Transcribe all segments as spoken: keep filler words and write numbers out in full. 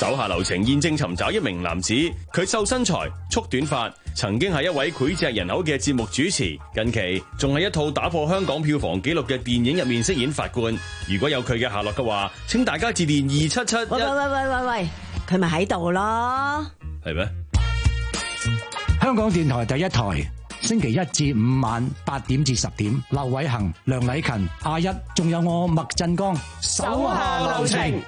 手下留情，現正尋找一名男子，佢瘦身材、束短髮，曾經係一位膾炙人口嘅節目主持，近期仲係一套打破香港票房紀錄嘅電影入面飾演法官。如果有佢嘅下落嘅話，請大家致電二七七一。 喂喂喂喂喂喂，佢咪喺度咯？ 係咩？ 香港電台第一台，星期一至五晚八點至十點，劉偉恒、梁禮勤、阿一，仲有我麥振剛，手下留情。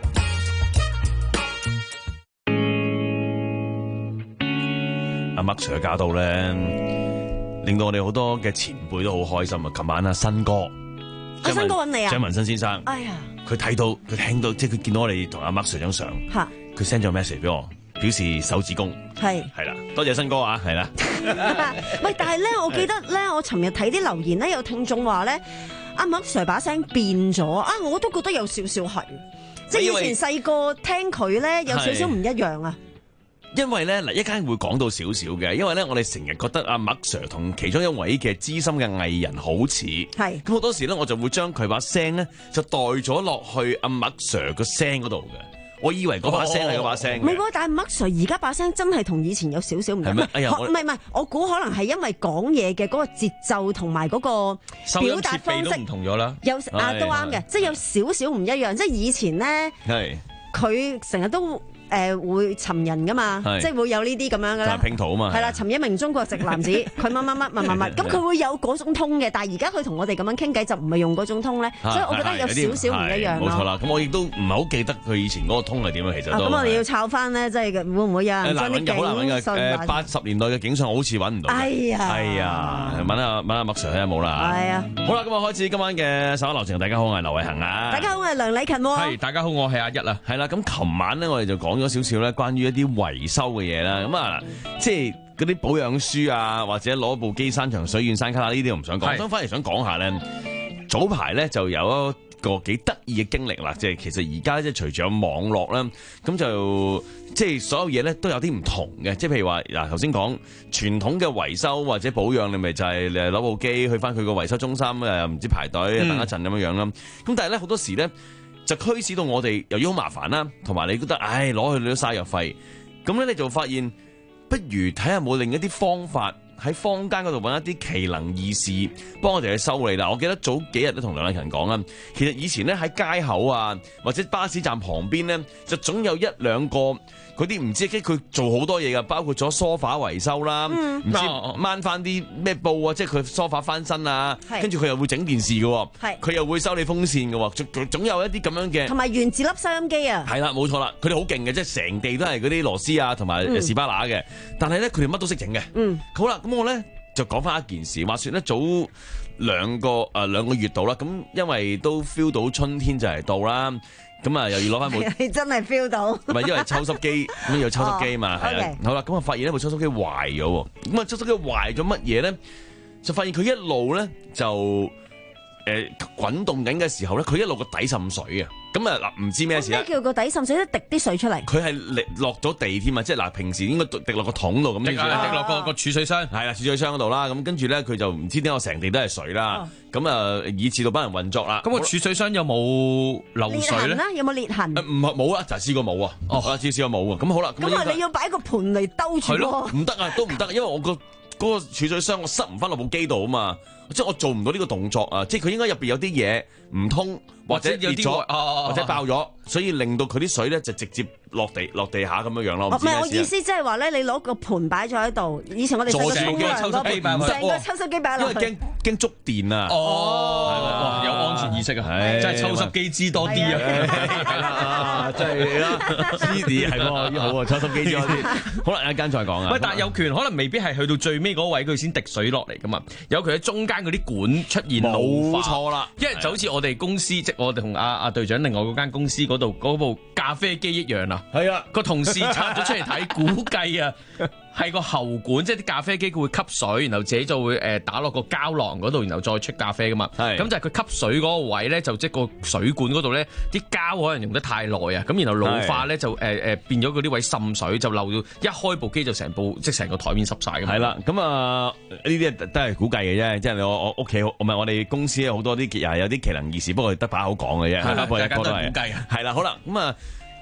阿麥 Sir 嘅駕到咧，令到我哋好多嘅前輩都好開心啊！琴晚啊，新哥， 阿新哥揾你啊， 張文新先生， 哎呀，佢睇到佢聽到，即係佢見到我哋同阿麥 Sir 張相， 嚇， 佢 send 咗 message 俾我，表示手指公，係係啦，多謝新哥啊，係啦。 喂，但係咧，我記得咧，我尋日睇啲留言咧，有聽眾話咧，阿麥 Sir 把聲變咗啊，我都覺得有少少係，即係以前細個聽佢咧，有少少唔一樣啊。 因為咧嗱，一間會講到少少嘅，因為咧我哋成日覺得阿麥 Sir 同其中一位嘅資深嘅藝人好似，係咁好多時咧，我就會將佢把聲咧就代咗落去阿麥 Sir 個聲嗰度嘅，我以為嗰把聲係嗰把聲， 唔係喎，但係麥 Sir 而家把聲真係同以前有少少唔同，唔係唔係，我估可能係因為講嘢嘅嗰個節奏同埋嗰個表達方式都唔同咗啦， 有啊都啱嘅，即係有少少唔一樣，即係以前咧，係佢成日都。誒、呃、會尋人噶嘛，即係會有呢啲咁樣嘅啦， 拼圖啊嘛， 係啦，尋一名中國籍男子，佢乜乜乜乜乜乜，咁佢會有嗰種通嘅，但係而家佢同我哋咁樣傾偈就唔係用嗰種通咧，所以我覺得有少少唔一樣咯。 冇錯啦，咁我亦都唔係好記得佢以前嗰個通係點樣，其實都。咁、 啊、我哋要抄翻咧，即係會唔會有人將啲警訊？ 誒八十年代嘅警訊好似揾唔到。哎呀，哎呀，問下問下麥 Sir 睇下冇啦。係啊，好啦，咁啊開始今晚嘅手下留情，大家好，我係劉偉恒啊。 大家好，我係梁禮勤喎。 係，大家好，我係阿一啊。 係啦，咁琴晚咧我哋就講咗少少咧關於一啲維修嘅嘢啦，咁啊，即係嗰啲保養書啊，或者攞部機山長水遠山卡啦，呢啲我唔想講，我反而想講下咧。早排咧就有一個幾得意嘅經歷啦，即係其實而家即係隨住有網絡啦，咁就即係所有嘢咧都有啲唔同嘅，即係譬如話嗱頭先講傳統嘅維修或者保養，你咪就係誒攞部機去翻佢個維修中心誒，唔知排隊等一陣咁樣樣啦。咁、嗯、但係咧好多時咧就驅使到我哋由於好麻煩啦，同埋你覺得唉攞去你都嘥藥費。咁咧，你就發現，不如睇下有冇另一啲方法喺坊間嗰度揾一啲奇能異事，幫我哋去修理啦。我記得早幾日都同梁禮勤講啦，其實以前咧喺街口啊，或者巴士站旁邊咧，就總有一兩個嗰啲唔知佢做好多嘢噶，包括咗梳化維修啦，唔、嗯、知掹翻啲咩布啊，即係佢梳化翻身啊，跟住佢又會整電視嘅，佢又會修理風扇嘅，總總有一啲咁樣嘅， 同埋原子粒收音機啊， 係啦，冇錯啦，佢哋好勁嘅，即係成地都係嗰啲螺絲啊，同埋士巴拿嘅，但係咧佢哋乜都識整嘅，嗯，好啦，咁我咧就講翻一件事，話說咧早兩個誒兩、呃、個月度啦，咁因為都 feel 到春天就嚟到啦。咁啊，又要攞翻部， 你真係 feel 到， 唔係因為抽濕機咁要抽濕機嘛，係、oh, 啊 okay. 好啦，咁啊發現呢部抽濕機壞咗，咁啊抽濕機壞咗乜嘢咧？就發現佢一路咧就誒滾、呃、動緊嘅時候咧，佢一路個底滲水啊！咁啊嗱，唔知咩事咧？ 咩叫個底滲水？滴啲水出嚟？ 佢係落咗地添啊！即係嗱，平時應該滴落個桶度咁，滴落個個儲水箱， 係啦，儲水箱嗰度啦。咁跟住咧，佢就唔知點解成地都係水啦。咁、哦、啊，以致到班人運作啦。 咁個儲水箱有冇漏水咧？ 有冇裂痕？ 唔係冇啊，就係試過冇啊。哦，至少冇啊。咁好啦。 咁啊，你要擺個盆嚟兜住。係咯， 唔得啊，都唔得，因為我個嗰個儲水箱我塞唔翻落部機度啊嘛。即係我做唔到呢個動作啊！即係佢應該入邊有啲嘢唔通，或者裂咗，或者爆咗，所以令到佢啲水咧就直接落地落地下咁樣樣咯。唔係我意思，即係話咧，你攞個盤擺咗喺度。以前我哋成個抽濕機擺落去，成個抽濕機擺落去， 因為驚驚觸電啊！ 哦，有安全意識啊！真係抽濕機知多啲啊！ 真係啦 ，C D 係喎，好啊，抽濕機知多啲。好啦，一間再講啊。 喂，但係有權可能未必係去到最尾嗰位佢先滴水落嚟噶嘛？有佢喺中間嗰啲管出現老化，冇錯啦。因為就好似我哋公司，即係我哋同阿阿隊長另外嗰間公司嗰度嗰部咖啡機一樣啊。係啊，個同事拆咗出嚟睇，估計啊係個喉管，即係啲咖啡機佢會吸水，然後自己就會誒打落個膠囊嗰度，然後再出咖啡噶嘛。係，咁就係佢吸水嗰個位咧，就即係個水管嗰度咧，啲膠可能用得太耐啊，咁然後老化咧就誒誒變咗嗰啲位滲水，就漏到一開部機就成部即係成個台面濕晒咁。係啦，咁啊呢啲都係估計嘅啫，即係我我屋企唔係我哋公司有好多啲又係有啲奇能異事，不過得把口講嘅啫。係啦，大家都係估計啊。係啦，好啦，咁啊。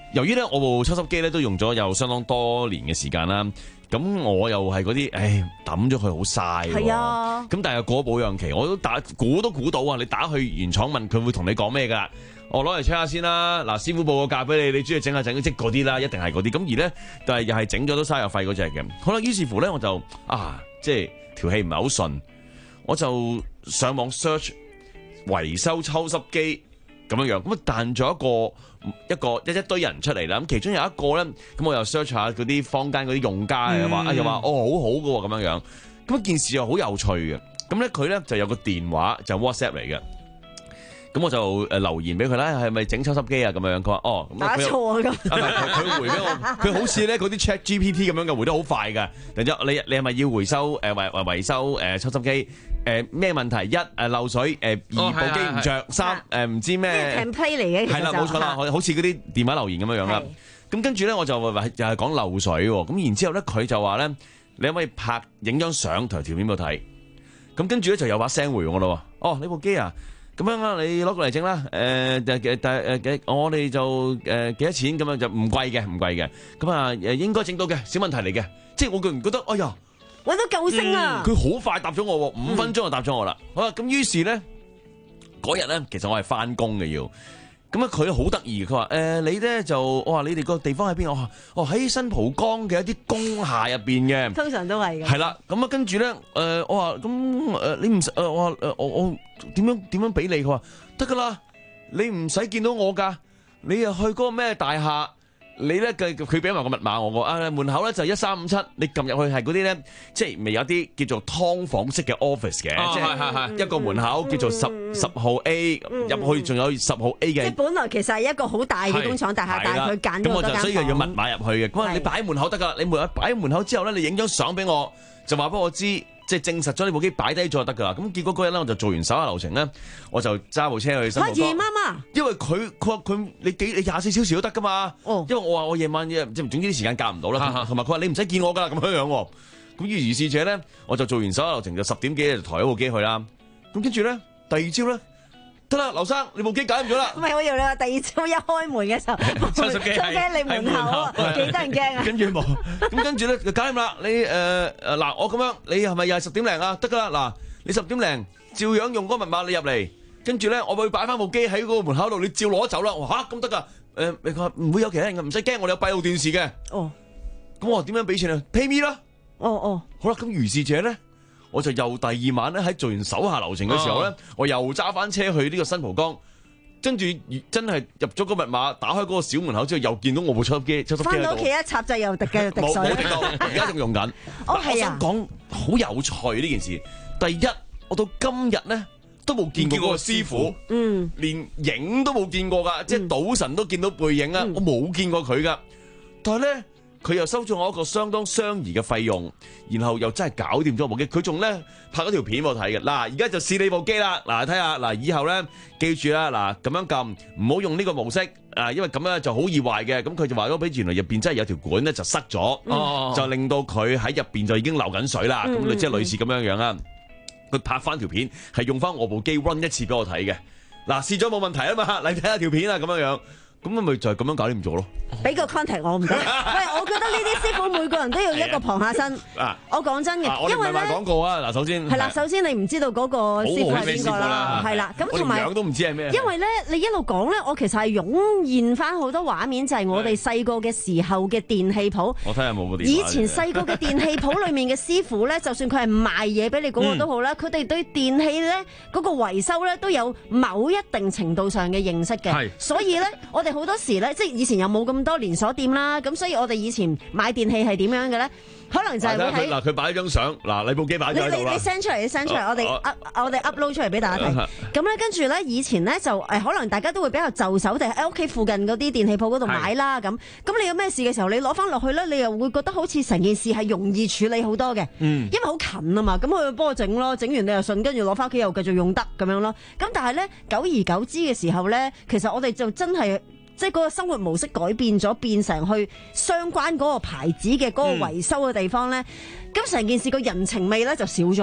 由於咧我部抽濕機咧都用咗有相當多年嘅時間啦，咁我又係嗰啲，唉抌咗佢好嘥。 係啊， 咁但係過保養期，我都打估都估到啊！你打去原廠問佢會同你講咩㗎？我攞嚟 check 下先啦。嗱，師傅報個價俾你，你中意整下整即嗰啲啦，一定係嗰啲。咁而咧，但係又係整咗都嘥油費嗰隻嘅。好啦，於是乎咧，我就啊，即係條氣唔係好順，我就上網 search 維修抽濕機咁樣樣，咁啊彈咗一個。一個一一堆人出嚟啦，咁其中有一個咧，咁我又 search 下嗰啲坊間嗰啲用家嘅話，啊又話哦好好嘅喎咁樣樣，咁件事又好有趣嘅，咁咧佢咧就有個電話就 WhatsApp 嚟嘅，咁我就誒留言俾佢啦，係咪整抽濕機啊咁樣？佢話哦， 打錯啊咁， 佢回俾我，佢好似咧嗰啲 Chat G P T 咁樣嘅，回得好快嘅。然之後你你係咪要回收誒維維維修誒抽濕機？誒咩問題？一誒漏水，誒二部機唔着，三誒唔知咩 template 嚟嘅， 係啦冇錯啦，好似嗰啲電話留言咁樣樣啦。咁跟住咧我就話又係講漏水喎，咁然之後咧佢就話咧，你可唔可以拍影張相同條片俾我睇？咁跟住咧就有把聲回我咯。哦，你部機啊？咁樣啊，你攞過嚟整啦。誒誒誒誒，我哋就誒幾多錢咁樣就唔貴嘅，唔貴嘅。咁啊誒應該整到嘅，小問題嚟嘅。即係我個人覺得，哎呀〜 揾到救星啊！ 佢好快答咗我，五分鐘就答咗我啦。好啦，咁於是咧嗰日咧，其實我係翻工嘅要，咁啊佢好得意，佢話誒你咧就我話你哋個地方喺邊？我話哦喺新蒲崗嘅一啲工廈入邊嘅， 通常都係嘅。 係啦，咁啊跟住咧誒我話咁誒你唔使誒我話誒我我點樣點樣俾你？佢話得噶啦，你唔使見到我噶，你又去嗰個咩大廈？你咧佢佢俾埋個密碼我，啊門口咧就一三五七，你撳入去係嗰啲咧，即係未有啲叫做劏房式嘅 office 嘅， 哦、 即係一個門口叫做十十號 A，入去仲有十號 A 嘅。 即係本來其實係一個好大嘅工廠大廈，但係佢揀咗嗰間房。咁我就所以要密碼入去嘅。咁啊，你擺喺門口得噶啦，你門擺喺門口之後咧，你影張相俾我，就話俾我知。即係證實咗呢部機擺低咗就得㗎啦，咁結果嗰日咧我就做完手下流程咧，我就揸部車去新蒲崗。 夜晚啊？因為佢佢話佢你幾你廿四小時都得㗎嘛。哦。因為我話我夜晚即係總之啲時間夾唔到啦，同埋佢話你唔使見我㗎啦咁樣樣喎。咁於是者咧，我就做完手下流程就十點幾就抬咗部機去啦。咁跟住咧，第二朝咧。得啦，劉生，你部機搞掂咗啦。 唔係，我以為你話第二朝一開門嘅時候，抽濕機喺你門口啊，幾得人驚啊！ 跟住冇，咁跟住咧就搞掂啦。你誒誒嗱，我咁樣，你係咪又係十點零啊？得噶啦，嗱，你十點零照樣用嗰個密碼你入嚟，跟住咧我會擺翻部機喺嗰個門口度，你照攞走啦。我話嚇咁得噶？誒，你話唔會有其他人嘅，唔使驚，我哋有閉路電視嘅。哦。咁我話點樣俾錢啊 ？Pay me 啦。哦哦。好啦，咁如是者咧。我就又第二晚咧喺做完手下流程嘅時候咧，哦、我又揸翻車去呢個新蒲崗，跟住真係入咗個密碼，打開嗰個小門口之後，又見到我部抽濕機，抽濕機喺度。翻到屋企一插掣又滴嘅滴水。冇冇滴到，而家仲用緊。哦，係啊。我想講好有趣呢件事。第一，我到今日咧都冇見過嗰個師傅，嗯，連影都冇見過噶，嗯、即係賭神都見到背影啊，嗯、我冇見過佢噶。但係咧。佢又收咗我一個相當相宜嘅費用，然後又真係搞掂咗部機。佢仲咧拍咗條片俾我睇嘅。嗱，而家就試你部機啦。嗱，睇下嗱，以後咧記住啦，嗱咁樣撳，唔好用呢個模式啊，因為咁樣就好易壞嘅。咁佢就話咗俾原來入邊真係有條管咧就塞咗，嗯、就令到佢喺入邊就已經流緊水啦。咁你即係類似咁樣樣啦。佢拍翻條片係用翻我部機 run 一次俾我睇嘅。嗱，試咗冇問題啊嘛，你睇下條片啊咁樣樣。咁咪就係咁樣搞掂咗咯。俾個 contact 我唔得。喂，我覺得呢啲師傅每個人都要一個旁下身。我講真嘅，因為咧，廣告啊，嗱，首先係啦，首先你唔知道嗰個師傅係邊個啦，係啦，咁同埋樣都唔知係咩。因為咧，你一路講咧，我其實係湧現翻好多畫面，就係我哋細個嘅時候嘅電器鋪。我睇下冇個電話。以前細個嘅電器鋪裏面嘅師傅咧，就算佢係賣嘢俾你嗰個都好啦，佢哋對電器咧嗰個維修咧都有某一定程度上嘅認識嘅。係，所以咧，我哋好多時咧，即係以前又冇咁多連鎖店啦，咁所以我哋以前買電器係點樣嘅咧？可能就係會喺嗱，佢擺咗張相，嗱，你部機擺咗喺度啦。你你 send 出嚟，你 send 出嚟，我哋 up 我哋 upload 出嚟俾大家睇。咁咧，跟住咧，以前咧就誒，可能大家都會比較就手，定喺屋企附近嗰啲電器鋪嗰度買啦。咁咁你有咩事嘅時候，你攞翻落去咧，你又會覺得好似成件事係容易處理好多嘅。嗯，因為好近啊嘛，咁佢幫我整咯，整完你又順，跟住攞翻屋企又繼續用得咁樣咯。咁但係咧，久而久之嘅時候咧，其實我哋就真係。即係嗰個生活模式改變咗，變成去相關嗰個牌子嘅嗰個維修嘅地方咧，咁成、嗯、件事個人情味咧就少咗啦。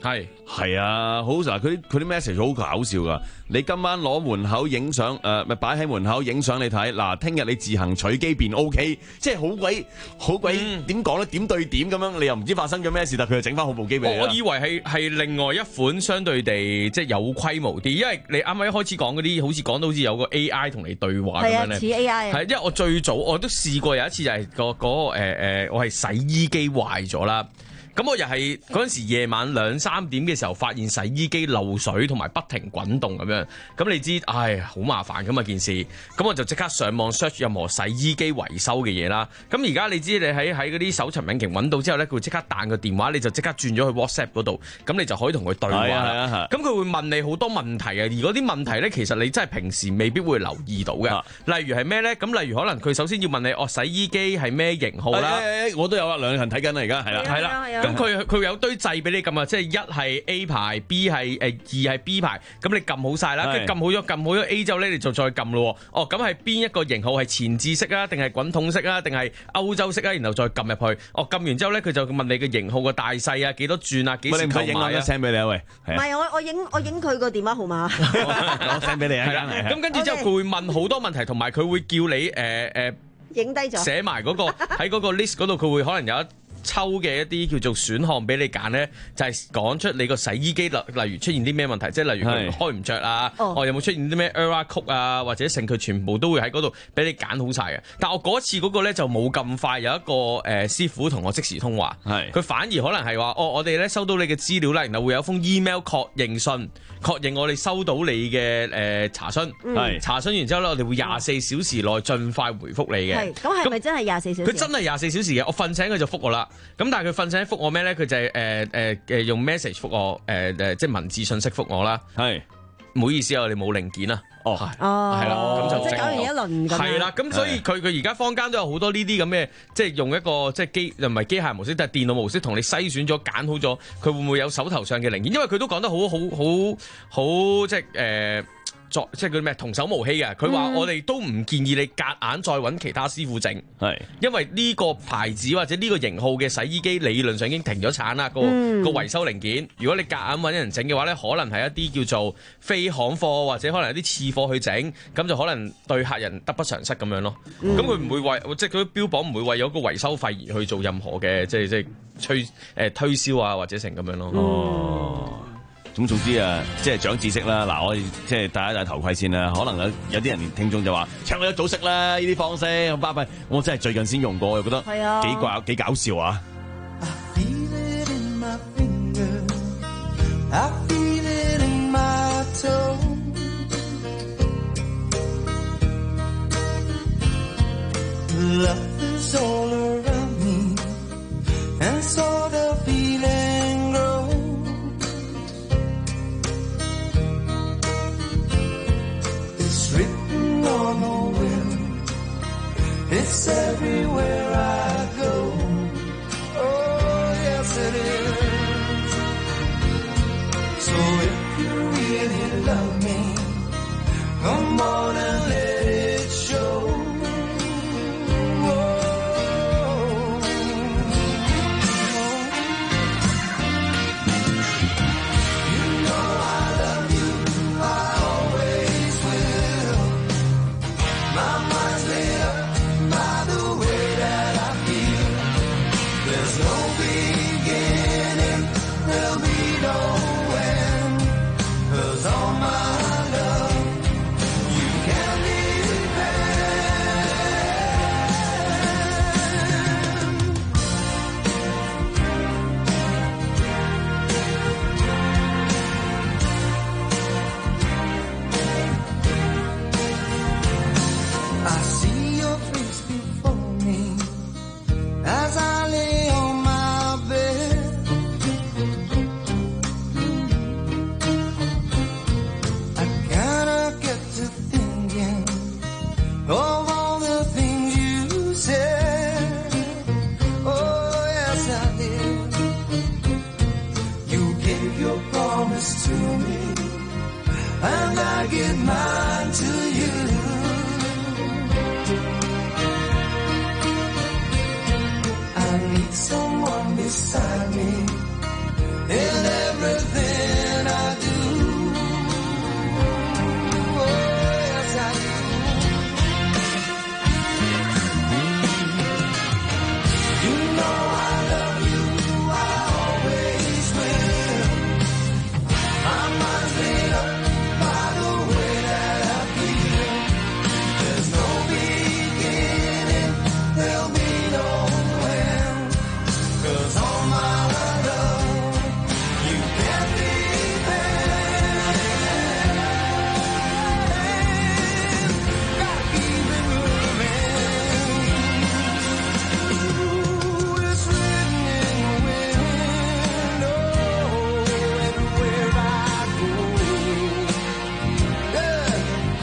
係係啊，好嗱，佢啲佢啲 message 好搞笑噶。你今晚攞門口影相，誒咪擺喺門口影相你睇。嗱，聽日你自行取機便 OK， 即係好鬼好鬼點講咧？點對點咁樣，你又唔知發生咗咩事，但佢又整翻好部機俾你。 我以為係係另外一款相對地即係有規模啲，因為你啱啱一開始講嗰啲，好似講到好似有個 A I 同你對話咁樣咧。 係啊，似 A I 係，因為我最早我都試過有一次就係、個嗰、個誒、呃、我係洗衣機壞咗啦。咁我又係嗰陣時夜晚兩三點嘅時候，發現洗衣機漏水同埋不停滾動咁樣。咁你知，唉，好麻煩咁啊件事。咁我就即刻上網 search 任何洗衣機維修嘅嘢啦。咁而家你知你喺喺嗰啲搜尋引擎揾到之後咧，佢會即刻彈個電話，你就即刻轉咗去 WhatsApp 嗰度，咁你就可以同佢對話啦。咁佢會問你好多問題啊，而嗰啲問題咧，其實你真係平時未必會留意到嘅。例如係咩咧？咁例如可能佢首先要問你，哦，洗衣機係咩型號啦？ 我都有啊，兩個人睇緊啦，而家係啦， 係啦。咁佢佢有堆掣俾你撳啊，即係一係 A 牌 ，B 係誒二係 B 牌，咁你撳好晒啦，跟住撳好咗，撳好咗 A 之後咧，你就再撳咯。哦，咁係邊一個型號係前置式啊，定係滾筒式啊，定係歐洲式啊？然後再撳入去。哦，撳完之後咧，佢就問你嘅型號嘅大細啊，幾多轉啊，幾時購買啊 ？send 俾你啊，喂。 唔係我我影我影佢個電話號碼。 我 send 俾你啊。 係啦，咁跟住之後佢會問好多問題，同埋佢會叫你誒誒影低咗， 寫埋嗰個喺嗰個 list 嗰度，佢會可能有一抽嘅一啲叫做選項俾你揀咧，就係、是、講出你個洗衣機例例如出現啲咩問題，即係例如佢開唔着啊，哦，哦有冇出現啲咩 error code 啊，或者成佢全部都會喺嗰度俾你揀好晒嘅。但我嗰次嗰個咧就冇咁快，有一個誒、呃、師傅同我即時通話，佢反而可能係話，哦我哋咧收到你嘅資料啦，然後會有封 email 確認信，確認我哋收到你嘅誒、呃、查詢，嗯、查詢完之後咧，我哋會廿四小時內盡快回覆你嘅。係， 咁係咪真係廿四小時？ 佢真係廿四小時嘅，我瞓醒佢就覆我啦。咁但係佢瞓醒覆我咩咧？佢就係誒誒誒用 message 覆我，誒、呃、誒即係文字信息覆我啦。係，唔好意思啊，我哋冇零件啊。哦， 哦， 係啦，咁就即係搞完一輪咁。 係啦，咁所以佢佢而家坊間都有好多呢啲咁嘅，即係用一個即係機又唔係機械模式，但係電腦模式同你篩選咗揀好咗，佢會唔會有手頭上嘅零件？因為佢都講得好好好好即係誒。呃作即係佢咩童叟無欺嘅，佢話我哋都唔建議你夾硬再揾其他師傅整，係因為呢個牌子或者呢個型號嘅洗衣機理論上已經停咗產啦，個個維修零件。如果你夾硬揾人整嘅話咧，可能係一啲叫做非行貨或者可能有啲次貨去整，咁就可能對客人得不償失咁樣咯。咁佢唔會為即係佢標榜唔會為咗個維修費而去做任何嘅即係即係推誒推銷啊或者成咁樣咯。 哦。咁總之啊，即係長知識啦。嗱，我哋即係戴一戴頭盔先啦。可能有有啲人聽眾就話：唱我一早識啦，呢啲方式好巴閉。我真係最近先用過，我又覺得幾怪幾搞笑啊！ It's everywhere I go. Oh, yes it is. So if you really love me, come on and let it show. And I give mine to you. I need someone beside me in every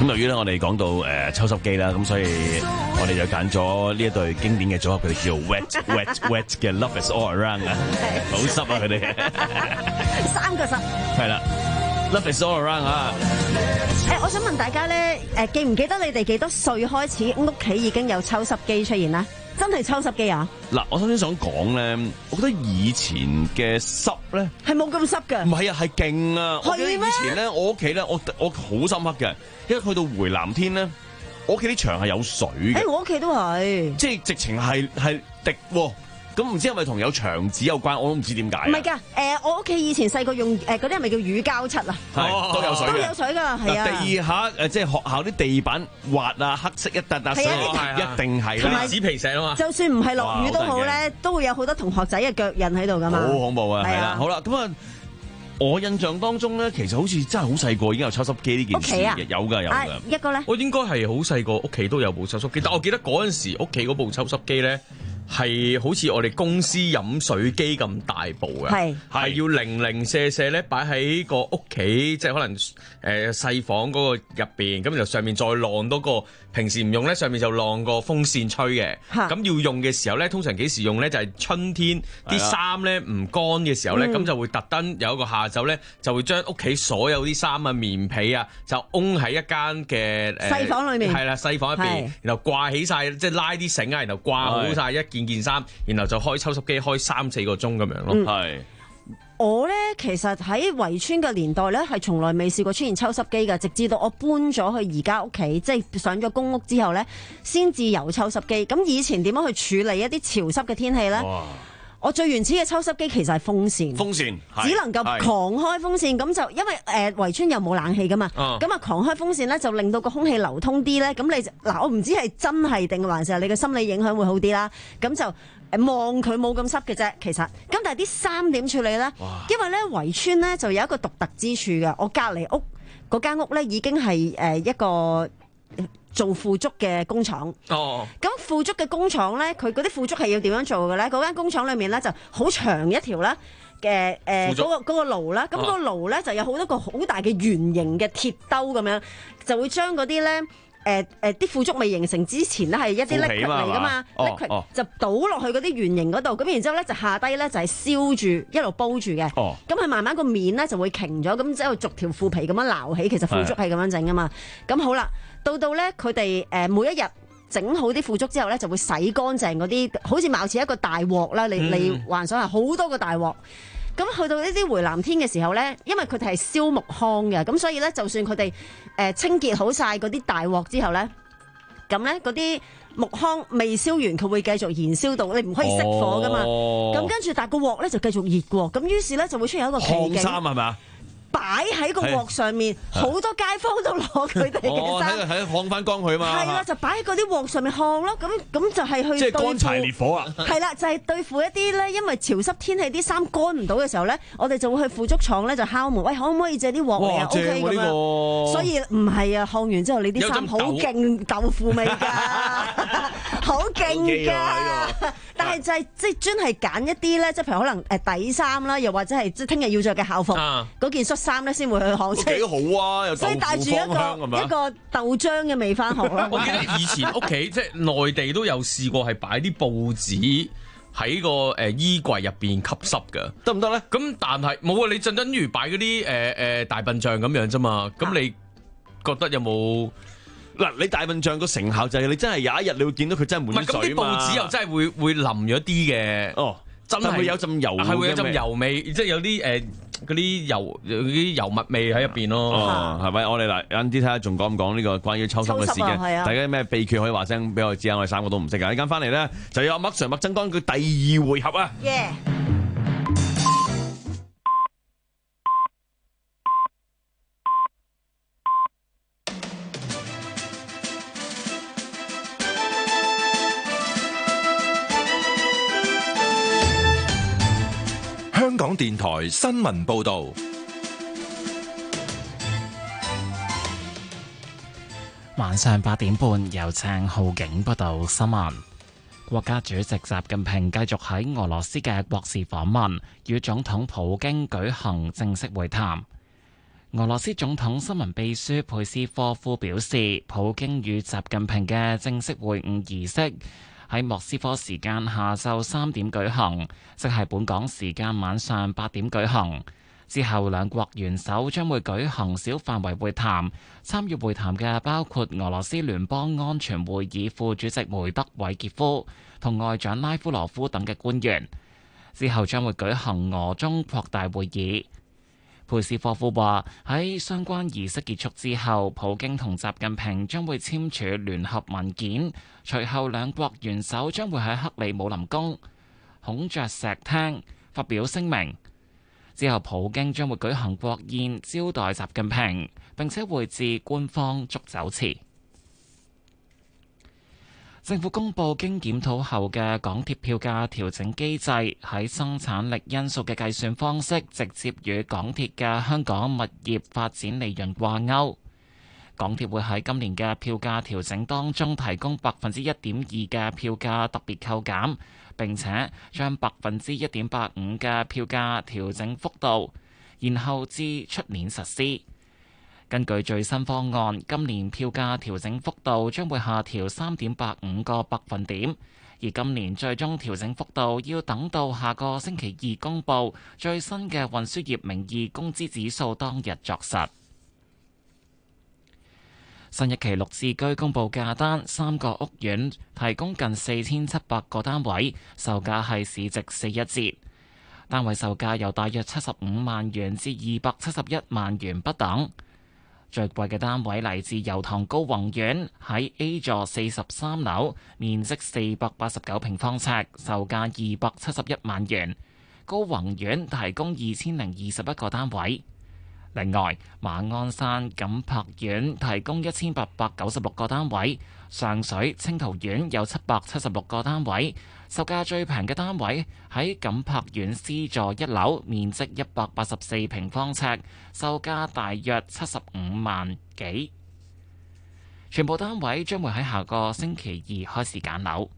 咁由於咧我哋講到誒抽濕機啦，咁所以我哋就揀咗呢一對經典嘅組合，佢哋叫 Wet Wet Wet 嘅 Love Is All Around 啊，好濕啊佢哋， 三個濕。 係啦，Love Is All Around 啊。 誒，我想問大家咧，誒記唔記得你哋幾多歲開始屋企已經有抽濕機出現啦？真係抽濕機啊！ 嗱，我首先想講咧，我覺得以前嘅濕咧係冇咁濕㗎。 唔係啊，係勁啊！我記得以係咩前咧，我屋企咧，我我好深刻嘅，因為去到回南天咧，我屋企啲牆係有水嘅， 誒，我屋企都係。 即係直情係係滴喎。咁唔知係咪同有牆紙有關？我都唔知點解。 唔係㗎，誒我屋企以前細個用誒嗰啲係咪叫乳膠漆啊？ 係都有水嘅， 都有水㗎，係啊。 地下誒即係學校啲地板滑啊，黑色一笪笪水， 係啊一定係啦同埋。 紙皮石啊嘛， 就算唔係落雨都好哇好咧，都會有好多同學仔嘅腳印喺度㗎嘛。 好恐怖啊！ 係啊係啦，好啦，咁啊，我印象當中咧，其實好似真係好細個已經有抽濕機呢件事屋企啊嘅，有㗎有啊㗎。 一個咧， 我應該係好細個，屋企都有部抽濕機，但我記得嗰陣時屋企嗰部抽濕機咧。係好似我哋公司飲水機咁大部嘅， 係係要零零舍舍咧擺喺個屋企，即係可能誒細房嗰個入邊，咁就上面再晾多個，平時唔用咧，上面就晾個風扇吹嘅。 嚇咁要用嘅時候咧，通常幾時用咧？就係春天啲衫咧唔乾嘅時候咧，咁就會特登有一個下晝咧，就會將屋企所有啲衫啊、棉被啊，就擁喺一間嘅誒細房裏面係啦，細房入邊係， 然後掛起晒，即係拉啲繩啊，然後掛好晒一件件衫，然後就開抽濕機開三四個鐘咁樣咯。 係我咧其實喺圍村嘅年代咧，係從來未試過出現抽濕機嘅，直至到我搬咗去而家屋企，即係上咗公屋之後咧，先至有抽濕機。咁以前點樣去處理一啲潮濕嘅天氣咧？ 哇！ 我最原始嘅抽濕機其實係風扇。 風扇係只能夠係狂開風扇，咁就因為誒圍村又冇冷氣噶嘛， 哦咁啊狂開風扇咧就令到個空氣流通啲咧，咁你就嗱我唔知係真係定還是係你嘅心理影響會好啲啦，咁就誒望佢冇咁濕嘅啫，其實，咁但係啲衫點處理咧？因為咧圍村咧就有一個獨特之處嘅，我隔離屋嗰間屋咧已經係誒一個做腐竹嘅工廠。 哦， 咁腐竹嘅工廠咧，佢嗰啲腐竹係要點樣做嘅咧？嗰間工廠裏面咧就好長一條啦嘅誒腐竹嗰個嗰個爐啦，咁嗰個爐咧就有好多個好大嘅圓形嘅鐵兜咁樣，就會將嗰啲咧誒誒啲腐竹未形成之前咧係一啲腐皮 liquid 嘛嚟噶嘛哦 ，liquid 哦就倒落去嗰啲圓形嗰度，咁然之後咧就下低咧就係燒住一路煲住嘅， 哦咁佢慢慢個面咧就會瓊咗，咁之後逐條腐皮咁樣撈起，其實腐竹係咁樣整噶嘛，咁好啦，到到咧佢哋誒每一日。整好啲腐竹之後咧，就會洗乾淨嗰啲，好似貌似一個大鑊啦。你你幻想係好多個大鑊。咁去到呢啲回南天嘅時候咧，因為佢哋係燒木糠嘅，咁所以咧，就算佢哋誒清潔好晒嗰啲大鑊之後咧，咁咧嗰啲木糠未燒完，佢會繼續燃燒到，你唔可以熄火噶嘛。咁、 哦跟住，但係個鑊咧就繼續熱喎。咁於是咧就會出現一個奇燙景， 衫係咪啊？ 擺喺個鑊上面，好多街坊都攞佢哋嘅哦， 衫。 喺喺燙翻光佢啊嘛。 係啦，就擺喺嗰啲鑊上面烘咯，咁咁就係去即係對乾柴烈付。 火啊！ 係啦，就係、對付一啲咧，因為潮濕天氣啲衫乾唔到嘅時候咧，我哋就會去腐竹廠咧就敲門，喂，可唔可以借啲鑊嚟啊哇，正 ？OK 喎呢咁樣。 個。 所以唔係啊，烘完之後你啲衫好有陣豆勁豆腐味㗎，好勁 OK 啊呢㗎。但係就係即係專係揀一啲咧，即係譬如可能誒底衫啦，又或者係即係聽日要着嘅校服啊嗰件恤衫咧，先會去烘。 都幾好啊！有豆所以帶腐住一芳香係咪啊？ 個一個豆漿嘅味翻學咯。 我記得以前屋企即係內地都有試過係擺啲報紙喺個誒衣櫃入邊吸濕㗎。 得唔得咧？ 咁但係冇啊！你就等於擺嗰啲誒誒大笨象咁樣啫嘛。咁你覺得有冇？ 嗱，你大笨象個成效就係你真係有一日你會見到佢真係唔係滿咗水嘛。 咁啲報紙又真係會會淋咗啲嘅。 哦， 真係會有陣油， 係會有陣油味，即係有啲誒嗰啲油有啲油墨味喺入邊咯。 哦，係咪？我哋嗱，晏啲睇下仲講唔講呢個關於抽濕嘅事抽濕啊係啊嘅？大家有咩秘訣可以話聲俾我哋知啊？我哋三個都唔識㗎。呢間翻嚟咧就有阿麥 Sir 麥振剛佢第二回合啊！ 耶！ 香港電台新聞報道， 晚上八點半由鄭浩景報道新聞。國家主席習近平繼續喺俄羅斯嘅國事訪問，與總統普京舉行正式會談。 俄羅斯總統新聞秘書佩斯科夫表示，普京與習近平嘅正式會晤儀式喺莫斯科時間下晝三點舉行，即係本港時間晚上八點舉行。之後兩國元首將會舉行小範圍會談，參與會談嘅包括俄羅斯聯邦安全會議副主席梅德韋傑夫同外長拉夫羅夫等嘅官員。之後將會舉行俄中擴大會議。佩斯科夫話：喺相關儀式結束之後，普京同習近平將會簽署聯合文件，隨後兩國元首將會喺克里姆林宮孔雀石廳發表聲明。之後，普京將會舉行國宴招待習近平，並且會致官方祝酒詞。政府公布經檢討後嘅港鐵票價調整機制，喺生產力因素嘅計算方式直接與港鐵嘅香港物業發展利潤掛鈎。港鐵會喺今年嘅票價調整當中提供百分之一點二嘅票價特別扣減，並且將百分之一點八五嘅票價調整幅度延後至出年實施。根據最新方案，今年票價調整幅度將會下調三點八五個百分點，而今年最終調整幅度要等到下個星期二公佈最新嘅運輸業名義工資指數當日作實。新一期綠置居公佈價單，三個屋苑提供近四千七百個單位，售價係市值四一折，單位售價由大約七十五萬元至二百七十一萬元不等。最貴嘅單位嚟自油塘高宏苑，喺 A 座四十三樓，面積四百八十九平方尺，售價二百七十一萬元。高宏苑提供二千零二十一個單位。另外，馬鞍山錦柏苑提供一千八百九十六個單位，上水清桃苑有七百七十六個單位。售價最平嘅單位喺錦柏苑 C 座一樓，面積一百八十四平方尺，售價大約七十五萬幾。全部單位將會喺下個星期二開始揀樓。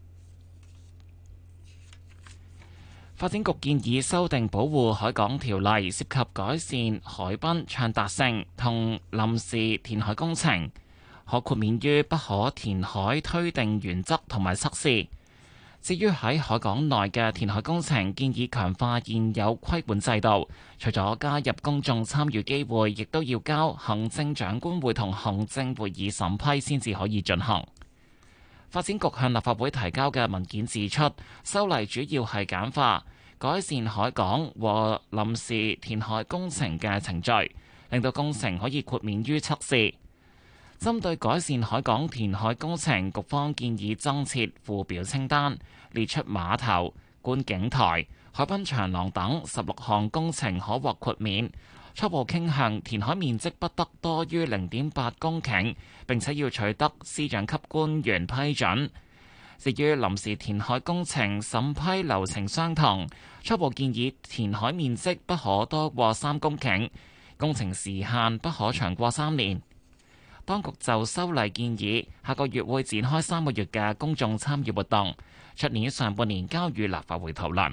發展局建議修訂保護海港條例，涉及改善海濱暢達性同臨時填海工程，可豁免於不可填海推定原則同埋測試。至於喺海港內嘅填海工程，建議強化現有規管制度，除咗加入公眾參與機會，亦都要交行政長官會同行政會議審批先至可以進行。發展局向立法會提交嘅文件指出，修例主要係簡化、改善海港和臨時填海工程嘅程序，令到工程可以豁免於測試。針對改善海港填海工程，局方建議增設附表清單，列出碼頭、觀景台、海濱長廊等十六項工程可獲豁免。初步傾向填海面積不得多於零點八公頃，並且要取得司長級官員批准。至於臨時填海工程審批流程相同，初步建議填海面積不可多過三公頃，工程時限不可長過三年。當局就修例建議，下個月會展開三個月嘅公眾參與活動，出年上半年交予立法會討論。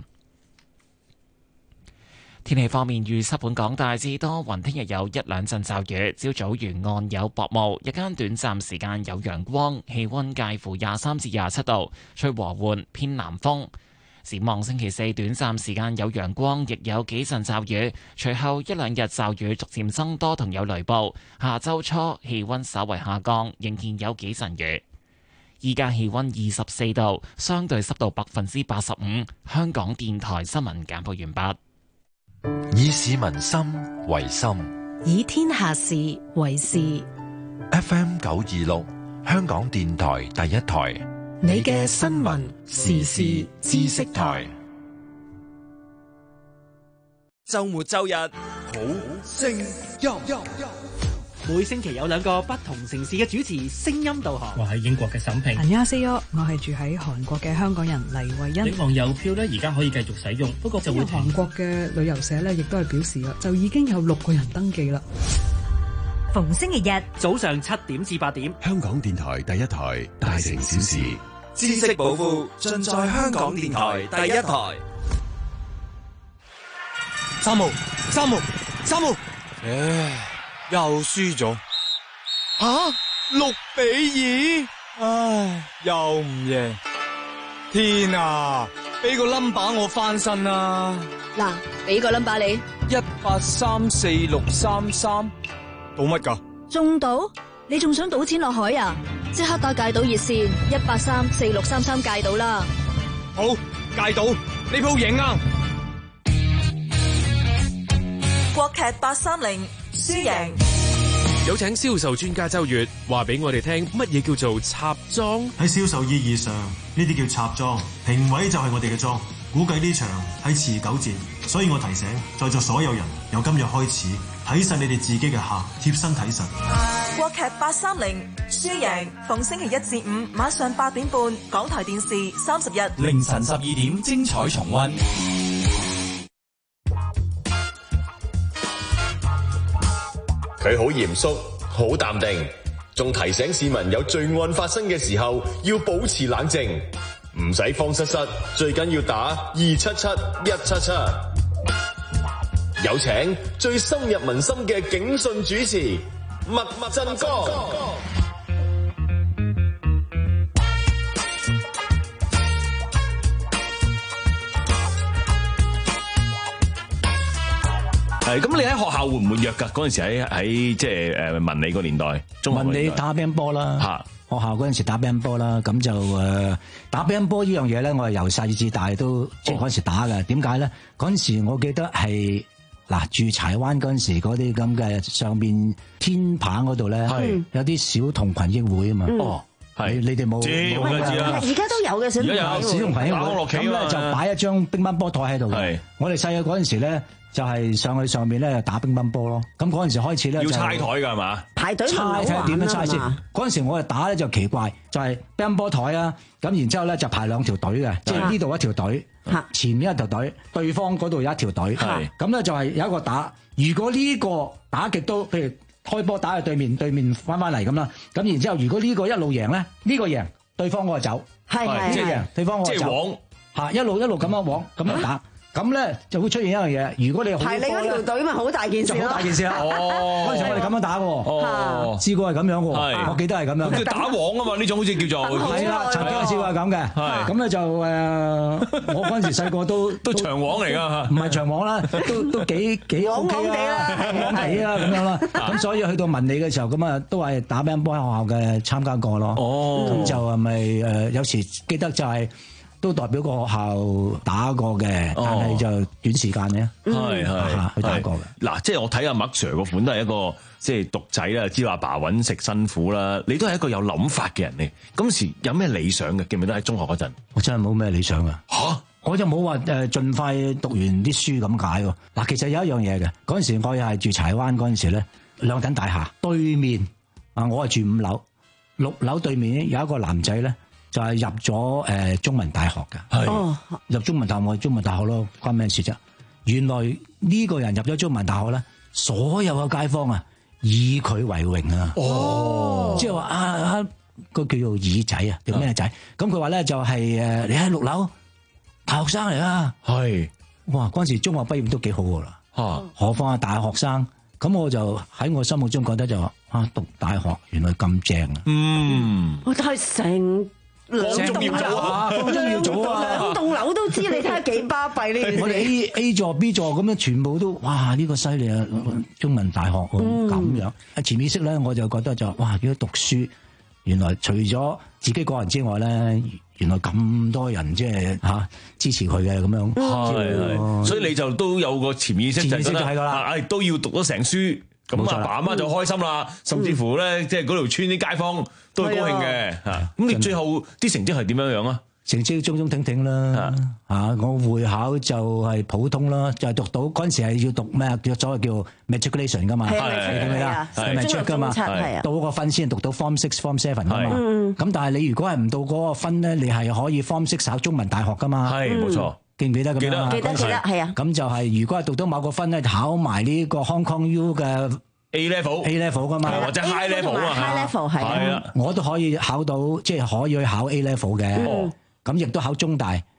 天氣方面，預測本港大致多雲，聽日有一兩陣驟雨，朝早沿岸有薄霧，日間短暫時間有陽光，氣溫介乎廿三至廿七度，吹和緩偏南風。展望星期四短暫時間有陽光，亦有幾陣驟雨，隨後一兩日驟雨逐漸增多同有雷暴。下周初氣溫稍為下降，仍然有幾陣雨。依家氣溫二十四度，相對濕度百分之八十五。香港電台新聞簡報完畢。 以市民心為心， 以天下事為事。 F M 九二六，香港電台第一台， 你嘅新聞時事知識台。 周末周日好聲音， 每星期有兩個不同城市嘅主持聲音導航。 我喺英國嘅沈平。 안녕하세요，我係住喺韓國嘅香港人黎慧欣。 領航郵票咧，而家可以繼續使用，不過就會韓國嘅旅遊社咧，亦都係表示啦，就已經有六個人登記啦。 逢星期日早上七點至八點， 香港電台第一台大城小事， 知識寶庫盡在香港電台第一台。 三毛，三毛，三毛。唉， 又輸咗。吓，六比二，唉，又唔贏。天啊，俾個 number 我翻身啦！ 嗱，俾個 number 你， 一八三四六三三，賭乜噶？ 中賭？你仲想賭錢落海啊？即刻打戒賭熱線一八三四六三三戒賭啦！ 好，戒賭，呢鋪贏啊！ 國劇八三零輸贏。 有請銷售專家周月話俾我哋聽乜嘢叫做插莊。 喺銷售意義上，呢啲叫插莊，評委就係我哋嘅莊。估計呢場係持久戰，所以我提醒在座所有人，由今日開始睇實你哋自己嘅客，貼身睇實。 國劇八三零輸贏，逢星期一至五晚上八點半，港台電視三十一， 凌晨十二點精彩重溫。 佢好嚴肅，好淡定，仲提醒市民有罪案發生嘅時候要保持冷靜，唔使慌失失，最緊要打二七七一七七。有請最深入民心嘅警訊主持麥麥振哥。 係咁，你喺學校會唔會約㗎？嗰陣時喺喺即係誒文理個年代，中學個年代文理打乒乓波啦，嚇學校嗰陣時打乒乓波啦，咁就誒打乒乓波呢樣嘢咧，我係由細至大都即係嗰陣時打嘅。點解咧？嗰陣時我記得係嗱住柴灣嗰陣時嗰啲咁嘅上邊天棚嗰度咧，有啲小童群益會啊嘛。哦，係你哋冇？知我梗係知啦。 而家都有嘅小童群益會。小童群益會咁咧就擺一張乒乓波台喺度嘅。我哋細個嗰陣時咧。就係上去上面咧打乒乓波咯，咁嗰陣時開始咧要猜台㗎係嘛？ 排隊猜睇點樣猜先？嗰陣時我哋打咧就奇怪，就係乒乓波台啊，咁然之後咧就排兩條隊嘅，即係呢度一條隊，前面一條隊，對方嗰度有一條隊，咁咧就係有一個打。如果呢個打極都，譬如開波打去對面，對面翻翻嚟咁啦，咁然之後如果呢個一路贏咧，呢個贏，對方嗰個走， 係即係贏，對方嗰個走， 往嚇一路一路咁樣往咁樣打。咁咧就會出現一樣嘢，如果你排你嗰條隊咪好大件事咯， 就好大件事啦。哦，嗰陣時我哋咁樣打喎， 哦， 試過係咁樣喎，我記得係咁樣。 叫打網啊嘛，呢種好似叫做係啦，曾經係試過係咁嘅。係咁咧就誒，我嗰陣時細個都都長網嚟㗎， 唔係長網啦，都都幾幾 OK 啊，網地啊咁樣啦。咁所以去到文理嘅時候咁啊，都係打乒乓波喺學校嘅參加過咯。哦，咁就係咪誒？有時記得就係。都代表個學校打過嘅，但係就短時間咧， 係係去打過嘅。 嗱，即係我睇阿麥 Sir 個款都係一個即係獨仔啦，知道阿爸揾食辛苦啦，你都係一個有諗法嘅人嚟。嗰時有咩理想嘅？記唔記得喺中學嗰陣？ 我真係冇咩理想啊！嚇，我就冇話誒，盡快讀完啲書咁解喎。嗱，其實有一樣嘢嘅，嗰陣時我又係住柴灣嗰陣時咧，兩等大廈對面啊，我係住五樓，六樓對面有一個男仔咧。就係入咗誒中文大學嘅，係入中文大學，我中文大學咯，關咩事啫？原來呢個人入咗中文大學咧，所有嘅街坊啊，以佢為榮啊！哦，即係話啊啊個叫做耳仔啊，叫咩仔？咁佢話咧就係誒，你喺六樓大學生嚟啊！係哇，嗰陣時中學畢業都幾好噶啦，嚇！何況係大學生，咁我就喺我心目中覺得就話啊，讀大學原來咁正啊！嗯， 我都係成。兩棟樓啊， 兩棟要做啊， 兩棟樓都知，你睇下幾巴閉呢件事。 我哋 A A 座 B 座咁樣，全部都哇呢個犀利啊！中文大學咁樣，啊潛意識咧，我就覺得就哇，如果讀書，原來除咗自己個人之外咧，原來咁多人即係嚇支持佢嘅咁樣。 係係，所以你就都有個潛意識就覺得，唉都要讀咗成書。咁阿爸阿媽就開心啦，甚至乎咧，即係嗰條村啲街坊都係高興嘅嚇。咁你最後啲成績係點樣樣啊？ 成績中中挺挺啦嚇，我會考就係普通啦，就係讀到嗰陣時係要讀咩叫所謂叫 matriculation 噶嘛，係咪啊？係 matric 噶嘛，到個分先讀到 form six form seven 噶嘛。咁但係你如果係唔到嗰個分咧，你係可以 form six 考中文大學噶嘛。係冇錯。記唔記得咁樣？記得記得記得係啊！ 咁就係如果係讀到某個分咧，考埋呢個 Hong Kong U 嘅 A level A level 噶嘛， 或者 High level 啊 High level 係啊，我都可以考到，即係可以去考 A level 嘅。咁亦都考中大，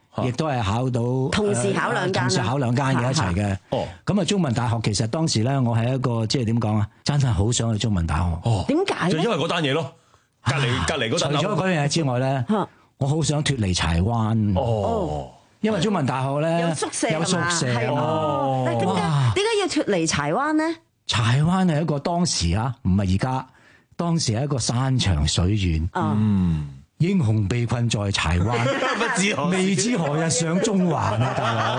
亦都係考到同時考兩間， 同時考兩間嘅一齊嘅。 哦， 咁啊，中文大學其實當時咧，我係一個即係點講啊，真係好想去中文大學。 哦， 點解？ 就因為嗰單嘢咯，隔離隔離嗰單。 除咗嗰樣嘢之外咧，我好想脫離柴灣。 哦。 因為中文大學咧有宿舍， 有宿舍啊！點解點解要脫離柴灣呢？ 柴灣係一個當時啊，唔係而家，當時係一個山長水遠。嗯，英雄被困在柴灣， 不知未知何日上中環啊，大佬！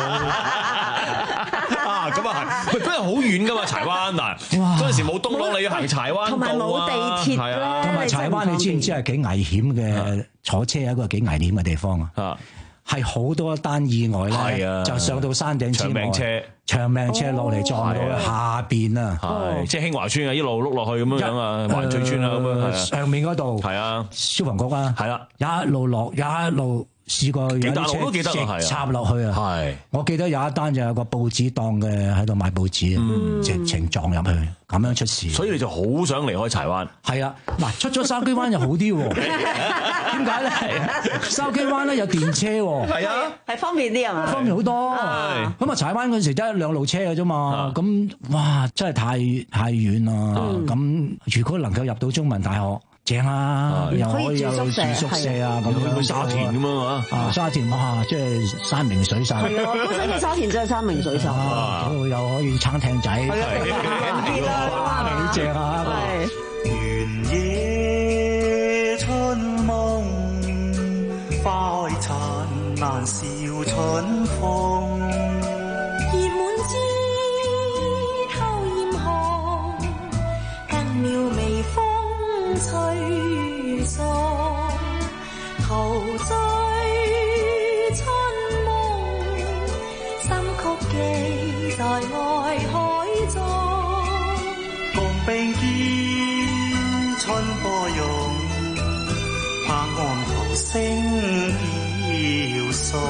啊，咁啊係，喂，嗰日好遠噶嘛，柴灣嗱，嗰陣時冇東朗，你要行柴灣道啊， 同埋冇地鐵咧， 同埋柴灣你知唔知係幾危險嘅？坐車係一個幾危險嘅地方啊！係好多單意外咧，啊、就上到山頂之外，長命車，長命車落嚟撞到下邊啊！ 係即係興華村啊，一路碌落去咁樣樣啊，環翠村啊咁樣，上面嗰度係啊， 消防局啊， 係啦， 一路落一路。試過有啲車直插落去啊！係，我記得有一單就有個報紙檔嘅喺度賣報紙啊，直情撞入去，咁樣出事。 所以你就好想離開柴灣。 係啊，嗱，出咗筲箕灣就好啲喎。點解咧？筲箕灣咧有電車喎。係啊， 係方便啲係嘛？ 方便好多。咁啊，柴灣嗰陣時得一兩路車嘅啫嘛。咁哇，真係太太遠啦。咁如果能夠入到中文大學。正啊，又可以有住宿舍啊，咁去沙田咁啊嘛， 啊沙田哇，即係山明水秀。 係啊，嗰陣嘅沙田真係山明水秀。 啊，又可以撐艇仔，係啊，幾正啊！ 原野春夢，花開燦爛笑春風。 熱滿枝透豔紅，更妙微風。吹送陶醉春夢，心曲寄在愛海中。 共並肩春波湧，拍岸濤聲飄送。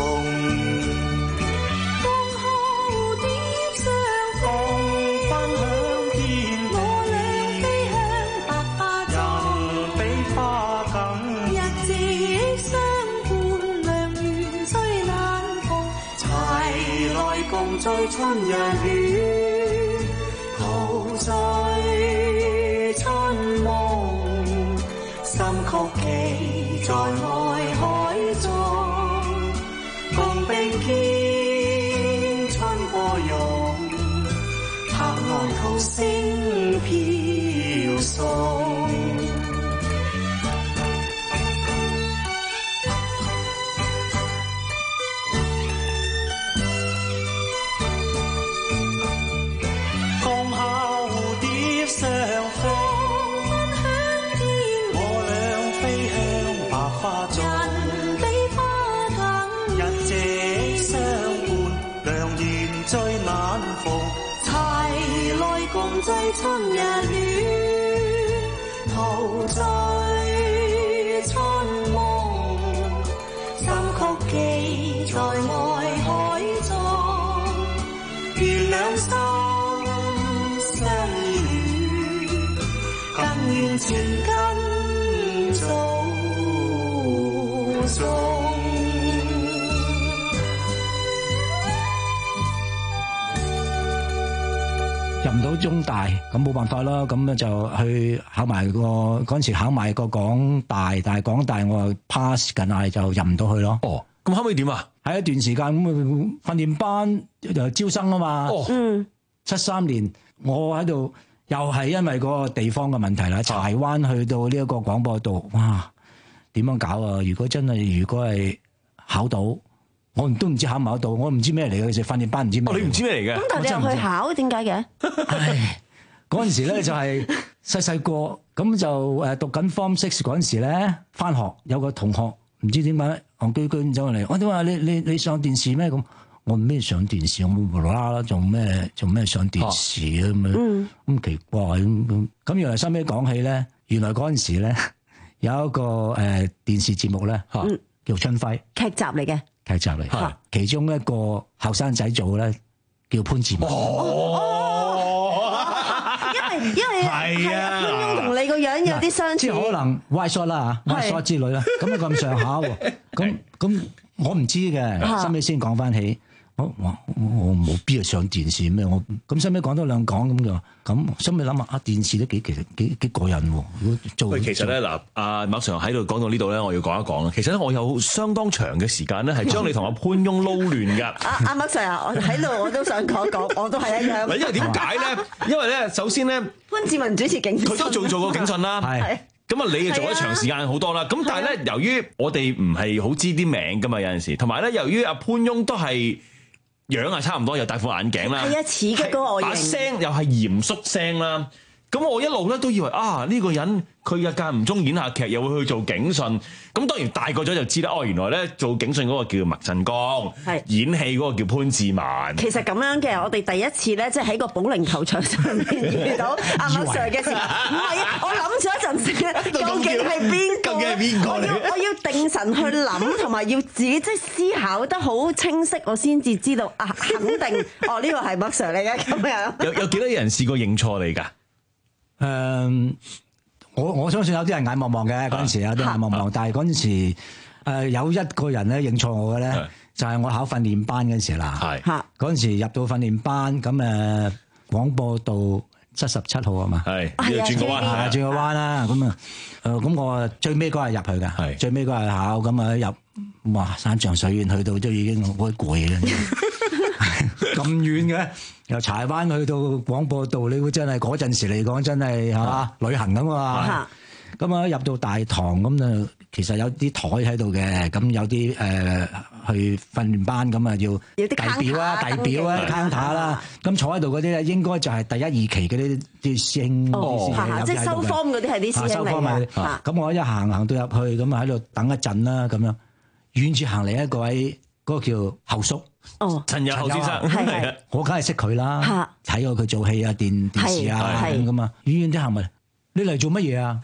醉春日暖，陶醉春夢，心曲寄在愛海中。共並肩春波湧，拍岸濤聲飄送。醉春日暖，陶醉春夢，心曲寄在愛海中。願兩心相依戀，更願情根早種。 入唔到中大，咁冇辦法啦，咁咧就去考埋個嗰陣時考埋個港大，但係港大我又 pass 緊，但係就入唔到去咯。 哦，咁後尾點啊？ 喺一段時間咁訓練班就招生啊嘛。哦，嗯，七三年我喺度又係因為嗰個地方嘅問題啦，柴灣去到呢一個廣播道，哇，點樣搞啊？如果真係如果係考到。我都唔知考唔考到，我唔知咩嚟嘅，其實訓練班唔知咩。 哦，你唔知咩嚟嘅？ 咁但係你又去考，點解嘅？ 唉，嗰陣時咧就係細細個，咁就誒讀緊 Form Six 嗰陣時咧，翻學有個同學唔知點解戇居居走嚟，我點話你你你上電視咩咁？我咩上電視？我無啦啦做咩做咩上電視啊咁樣？咁奇怪咁咁。咁原來收尾講起咧，原來嗰陣時咧有一個誒電視節目咧，叫春暉劇集嚟嘅。 劇集嚟，係其中一個後生仔做咧，叫潘志文。 哦，因為因為係啊，潘翁同你個樣有啲相似， 即係可能 Y shot 啦嚇，Y shot 之類啦，咁啊咁上下喎，咁咁我唔知嘅，收尾先講翻起。我我我冇必要上電視咩？我咁收尾講多兩講咁就咁，收尾諗下啊電視都幾其實幾幾過癮喎！如果做喂，其實咧嗱，阿麥 Sir 喺度講到呢度咧，我要講一講啦。其實咧，我有相當長嘅時間咧，係將你同阿潘翁撈亂㗎。 阿阿麥 Sir 啊，我喺度我都想講講，我都係一樣。 因為點解咧？因為咧，首先咧， 潘志文主持警訊， 佢都做做過警訊啦。係。咁啊，你就做咗長時間好多啦。咁但係咧，由於我哋唔係好知啲名㗎嘛，有陣時，同埋咧，由於阿潘翁都係。樣係差唔多，又戴副眼鏡啦， 係啊，似嘅嗰個外形，把聲又係嚴肅聲啦。咁我一路咧都以為啊，呢個人佢日間唔中演下劇，又會去做警訊。咁當然大個咗就知啦。哦，原來咧做警訊嗰個叫麥振剛，演戲嗰個叫潘志文。 其實咁樣嘅，我哋第一次咧，即係喺個保齡球場上面遇到阿麥 Sir 嘅時候，唔係啊，我諗咗一陣先，究竟係邊個？究竟係邊個？我要我要定神去諗，同埋要自己即係思考得好清晰，我先至知道啊，肯定哦呢個係麥 Sir 嚟嘅咁樣。 有有幾多人試過認錯你㗎？ 誒、uh, 我我相信有啲人眼望望嘅嗰陣時，有啲眼望望，但係嗰陣時誒、呃、有一個人咧認錯我嘅咧，就係我考訓練班嗰陣時啦。係嗰陣時入到訓練班，咁誒廣播道七十七號啊嘛，係要轉個彎，係轉個彎啦。咁啊誒咁我最尾嗰日入去㗎，最尾嗰日考，咁啊入哇山長水遠去到都已經好攰啦。咁遠嘅，由柴灣去到廣播道，你會真係嗰陣時嚟講真係係嘛旅行咁啊！咁啊入到大堂咁就其實有啲台喺度嘅，咁有啲誒、呃、去訓練班咁啊要遞表啊遞表啊 counter 啦，咁坐喺度嗰啲咧應該就係第一二期嗰啲啲師兄， 哦，即係收科嗰啲係啲師兄嚟嘅。 咁我一行行到入去，咁啊喺度等一陣啦，咁樣遠處行嚟一個位，嗰個叫後叔。 哦， 陳友侯先生，係啊， 我梗係識佢啦，睇過佢做戲啊、電電視啊咁咁啊，遠遠啲行埋，你嚟做乜嘢啊？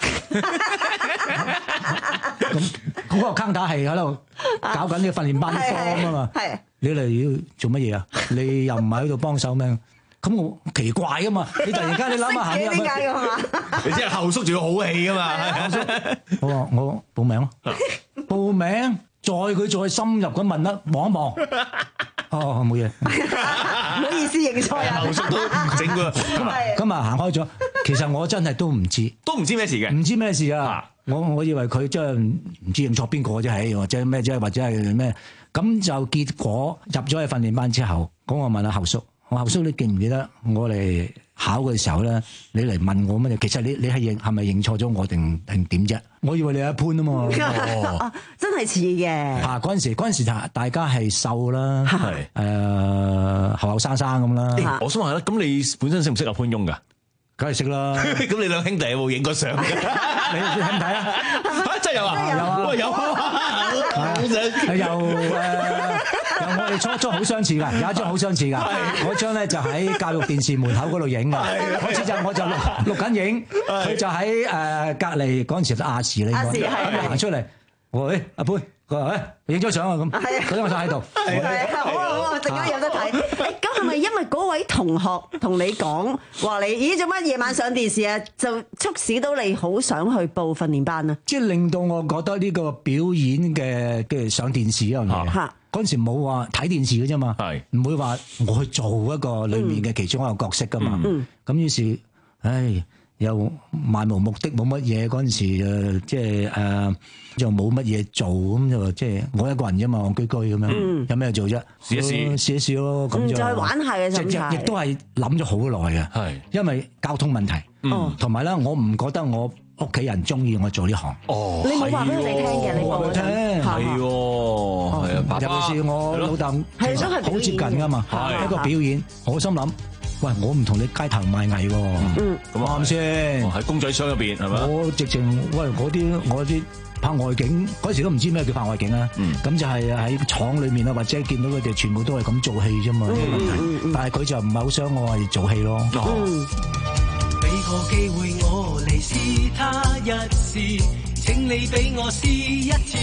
咁嗰個 counter 係喺度搞緊呢個訓練班啲課啊嘛，你嚟要做乜嘢啊？你又唔係喺度幫手咩？咁我奇怪噶嘛，你突然間你諗下行入去， 你知係後叔仲要好戲噶嘛？ 我話我報名咯，報名。再佢再深入咁問啦，望一望，哦冇嘢， 唔好意思認錯啊， 後叔都唔整㗎， 咁啊行開咗。其實我真係都唔知， 都唔知咩事嘅， 唔知咩事啊！我我以為佢真係唔知認錯邊個啫，係或者咩啫，或者係咩？咁就結果入咗去訓練班之後，咁我問下後叔，我後叔你記唔記得我嚟考嘅時候咧，你嚟問我乜嘢？其實你你係認係咪認錯咗我定定點啫？我以為你係阿潘啊嘛， 哦、真係似嘅。 嚇嗰陣時嗰陣時大家係瘦啦，係誒後後生生咁啦。 欸、我想問下啦，咁你本身識唔識阿潘翁㗎？ 梗係識啦。咁你兩兄弟有冇影過相？你你睇唔睇啊？ 真係有啊！有啊！有啊！ 有誒。我哋初初好相似㗎，有一張好相似㗎。嗰張咧就喺教育電視門口嗰度影㗎。嗰次就我就錄錄緊影，佢就喺誒隔離嗰陣時亞視呢個，咁行出嚟，我話誒阿潘，佢話誒影咗相啊咁，嗰張相喺度。 係啊，好啊好啊，陣間有得睇。誒咁係咪因為嗰位同學同你講話你咦做乜夜晚上電視啊？就促使到你好想去報訓練班啊？ 即係令到我覺得呢個表演嘅嘅上電視一樣嘢。嗰陣時冇話睇電視嘅啫嘛，唔會話我去做一個裏面嘅其中一個角色噶嘛。咁、嗯、於是，唉，又漫無目的冇乜嘢。嗰陣時誒，即係誒，就冇乜嘢做，咁就即係我一個人啫嘛，戇居居咁樣，嗯、有咩做啫？試一試，試一試咯。咁就再玩下嘅心態， 亦都係諗咗好耐嘅，因為交通問題，同埋咧，我唔覺得我屋企人中意我做呢行。 哦， 你冇話俾佢哋聽嘅，你冇聽，係喎，係啊， 尤其是我老豆，其實好接近噶嘛，一個表演，我心諗，喂，我唔同你街頭賣藝喎，咁啱先， 喺公仔箱入邊係咪？ 我直情喂嗰啲我啲拍外景嗰時都唔知咩叫拍外景啊，咁就係喺廠裏面啊，或者見到佢哋全部都係咁做戲啫嘛，呢個問題，但係佢就唔係好想我係做戲咯。 俾個機會我嚟試他一試，請你俾我試一次，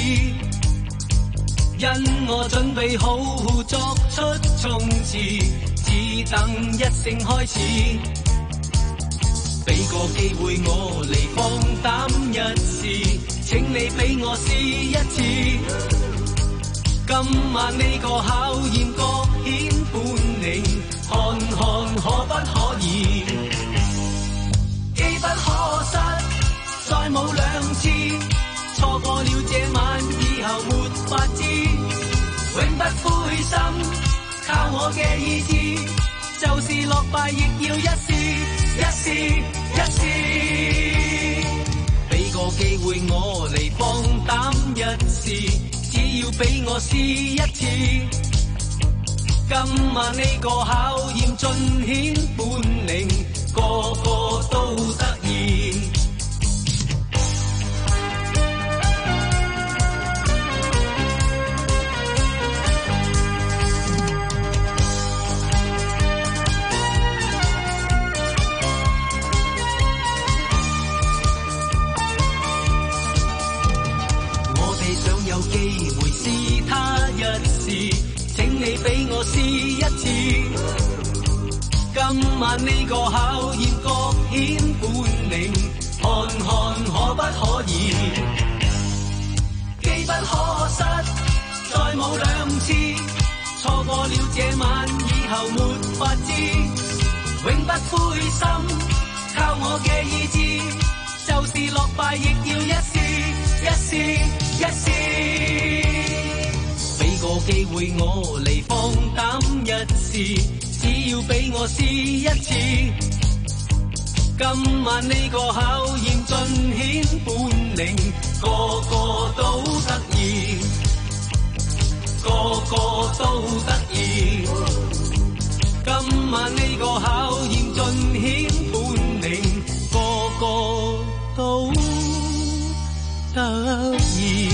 因我準備好作出衝刺，只等一聲開始。俾個機會我嚟放膽一試，請你俾我試一次，今今晚呢個考驗各顯本領，看看可不可以？機不可失，再冇兩次，錯過了這晚，以後沒法知。永不灰心，靠我嘅意志，就是落敗亦要一試，一試，一試。俾個機會我嚟放膽一試，只要俾我試一次。今晚呢個考驗盡顯本領，個個都得意。有機會試他一試，請你俾我試一次。今晚呢個考驗各顯本領，看看可不可以？機不可失，再冇兩次，錯過了這晚，以後沒法知。永不灰心，靠我嘅意志，就是落敗亦要一試，一試。一試，俾個機會我嚟放膽一試，只要俾我試一次。今晚呢個考驗盡顯本領，個個都得意，個個都得意。今晚呢個考驗盡顯本領，個個都得意。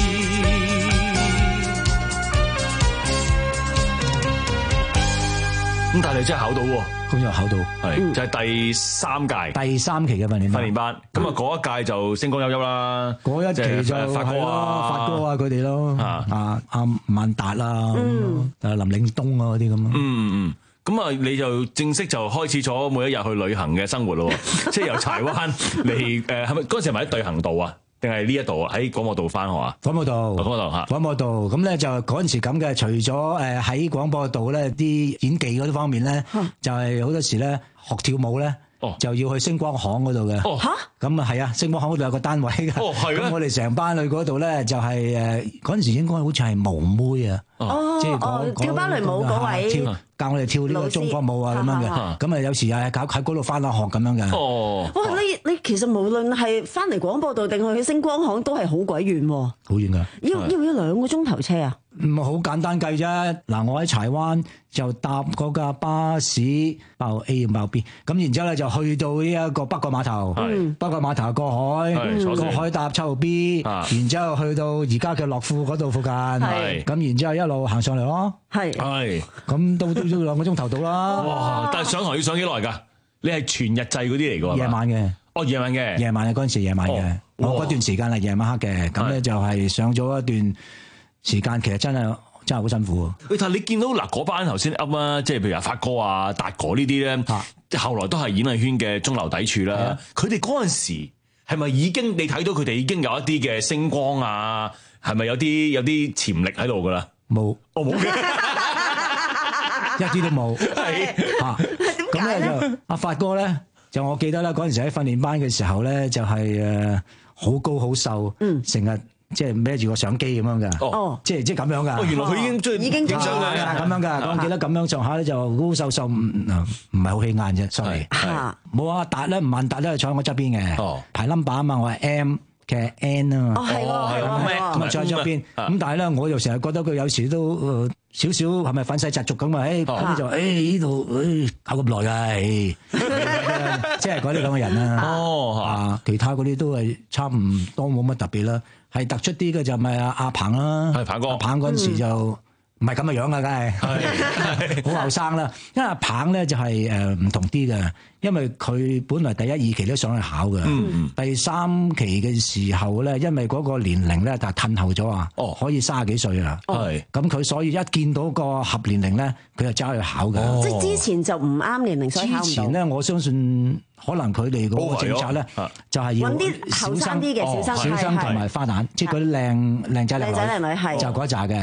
咁但係你真係考到喎， 咁又考到， 係就係第三屆第三期嘅訓練訓練班。咁啊嗰一屆就星光熠熠啦， 嗰一期就發哥啊、 發哥啊佢哋咯，啊阿萬達啊，誒林嶺東啊嗰啲咁咯。 嗯嗯，咁啊你就正式就開始咗每一日去旅行嘅生活咯，即係由柴灣嚟誒，係咪嗰陣時係咪喺對行道啊？定係呢一度喺廣播道翻學啊？ 廣播道， 廣播道嚇， 廣播道咁咧就嗰陣時咁嘅，除咗誒喺廣播道咧啲演技嗰啲方面咧，就係好多時咧學跳舞咧。哦，就要去星光行嗰度嘅。哦，嚇，咁啊係啊，星光行嗰度有個單位嘅。哦，係咁我哋成班去嗰度咧，就係誒嗰陣時應該好似係毛妹啊。 哦，即係哦，跳芭蕾舞嗰位， 跳教我哋跳呢個中國舞啊咁樣嘅。咁啊有時又係搞喺嗰度翻下學咁樣嘅。哦， 哇！你你其實無論係翻嚟廣播道定去星光行都係好鬼遠喎。 好遠㗎。 要要唔要兩個鐘頭車啊？ 唔好簡單計啫。嗱，我喺柴灣就搭嗰架巴士爆 A 爆 B， 咁然之後咧就去到呢一個北角碼頭，北角碼頭過海，過海搭七號 B， 然之後去到而家嘅樂富嗰度附近，咁然之後一路行上嚟咯， 係， 咁都都都兩個鐘頭到啦。 哇！但係上堂要上幾耐㗎？你係全日制嗰啲嚟㗎？ 夜晚嘅， 哦夜晚嘅， 夜晚嘅嗰陣時夜晚嘅，我嗰段時間係夜晚黑嘅，咁咧就係上咗一段時間，其實真係。真係好辛苦喎！ 喂，但係你見到嗱嗰班頭先噏啊，即係譬如阿發哥啊、達哥呢啲咧，即係後來都係演藝圈嘅中流砥柱啦。佢哋嗰陣時係咪已經你睇到佢哋已經有一啲嘅星光啊？係咪有啲有啲潛力喺度㗎啦？ 冇， 我冇嘅， 一啲都冇。係啊，咁咧就阿發哥咧，就我記得啦，嗰陣時喺訓練班嘅時候咧，就係誒好高好瘦，成日。即係孭住個相機咁樣嘅，哦，即係即係咁樣噶。 哦，原來佢已經中意已經影相嘅， 咁樣噶。我記得咁樣上下咧就高瘦瘦，唔唔係好起眼啫。sorry，冇啊，達咧，吳萬達咧坐喺我側邊嘅，排 number 啊嘛，我係 M 嘅 N 啊嘛。 哦，係喎，係喎。 咁啊，坐喺側邊。咁但係咧，我又成日覺得佢有時都少少係咪憤世嫉俗咁啊？誒，咁就誒呢度誒搞咁耐㗎，即係嗰啲咁嘅人啦。哦，啊，其他嗰啲都係差唔多，冇乜特別啦。係突出啲嘅就咪阿阿鵬啦， 係鵬哥。阿鵬嗰陣時就唔係咁嘅樣啊，梗係好後生啦。因為阿鵬咧就係誒唔同啲嘅，因為佢本來第一二期都想去考嘅，嗯、第三期嘅時候咧，因為嗰個年齡咧就褪後咗啊，哦、可以三十幾歲啊，係咁佢所以一見到個合年齡咧，佢就走去考嘅。 哦、即係之前就唔啱年齡，所以考唔到。 之前咧，我相信。可能佢哋嗰個政策咧，就係要揾啲後生啲嘅小生， 小生同埋花旦，即係嗰啲靚靚仔靚女，就嗰扎嘅。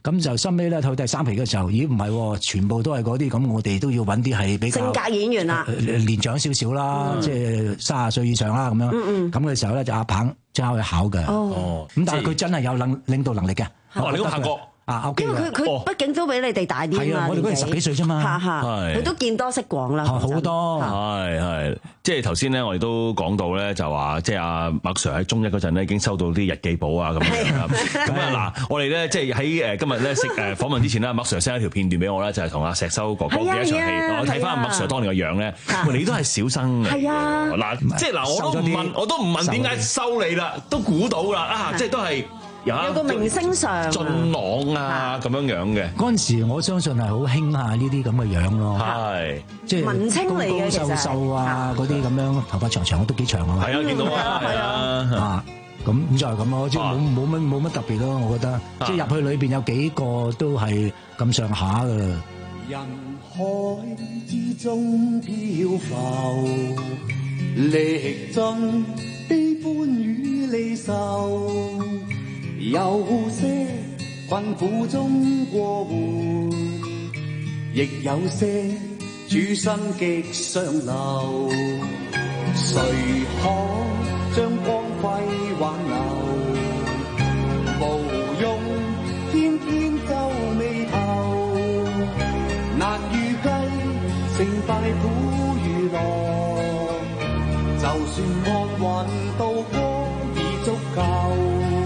咁就收尾咧到第三期嘅時候，咦唔係喎，全部都係嗰啲，咁我哋都要揾啲係比較性格演員啦， 年長少少啦，即係三十歲以上啦咁樣。咁嘅時候咧就阿鵬即刻去考嘅。哦，咁但係佢真係有領領導能力嘅。 哦，你都拍過。 啊， 因為佢佢畢竟都比你哋大啲嘛， 我哋嗰陣十幾歲啫嘛， 佢都見多識廣啦， 好多係係，即係頭先咧，我哋都講到咧，就話即係阿麥 Sir 喺中一嗰陣咧，已經收到啲日記簿啊咁樣。咁啊嗱，我哋咧即係喺誒今日咧食誒訪問之前咧，麥 Sir send 一條片段俾我咧，就係同阿石修哥哥嘅一場戲。我睇翻阿麥 Sir 當年個樣咧，你都係小生嘅。 係啊， 嗱，即係嗱，我都唔問，我都唔問點解收你啦，都估到啦啊！即係都係。有個明星相俊朗啊咁樣樣嘅， 嗰陣時我相信係好興下呢啲咁嘅樣咯， 係即係文青嚟嘅， 高高瘦瘦啊嗰啲咁樣，頭髮長長都幾長啊嘛， 係啊見到啊係啊啊咁咁就係咁咯，即係冇冇乜冇乜特別咯，我覺得即係入去裏邊有幾個都係咁上下噶啦。 人海之中漂浮，歷盡悲歡與離愁。有些困苦中過活，亦有些處身極上流。誰可將光輝挽留？無用天天皺眉頭，難預計成敗苦與樂。就算安穩度過已足夠。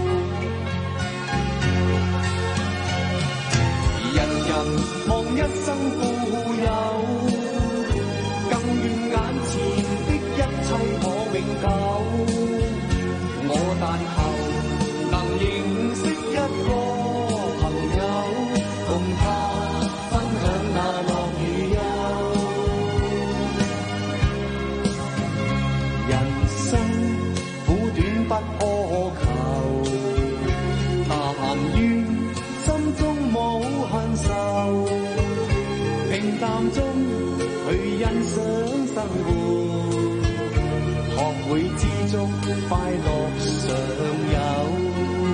望一生富有，更願眼前的一切可永久。我但求能認識一個朋友，共他分享那樂與憂。人生苦短不苛求，但願心中無限愁。平淡中去欣賞生活，學會知足快樂常有。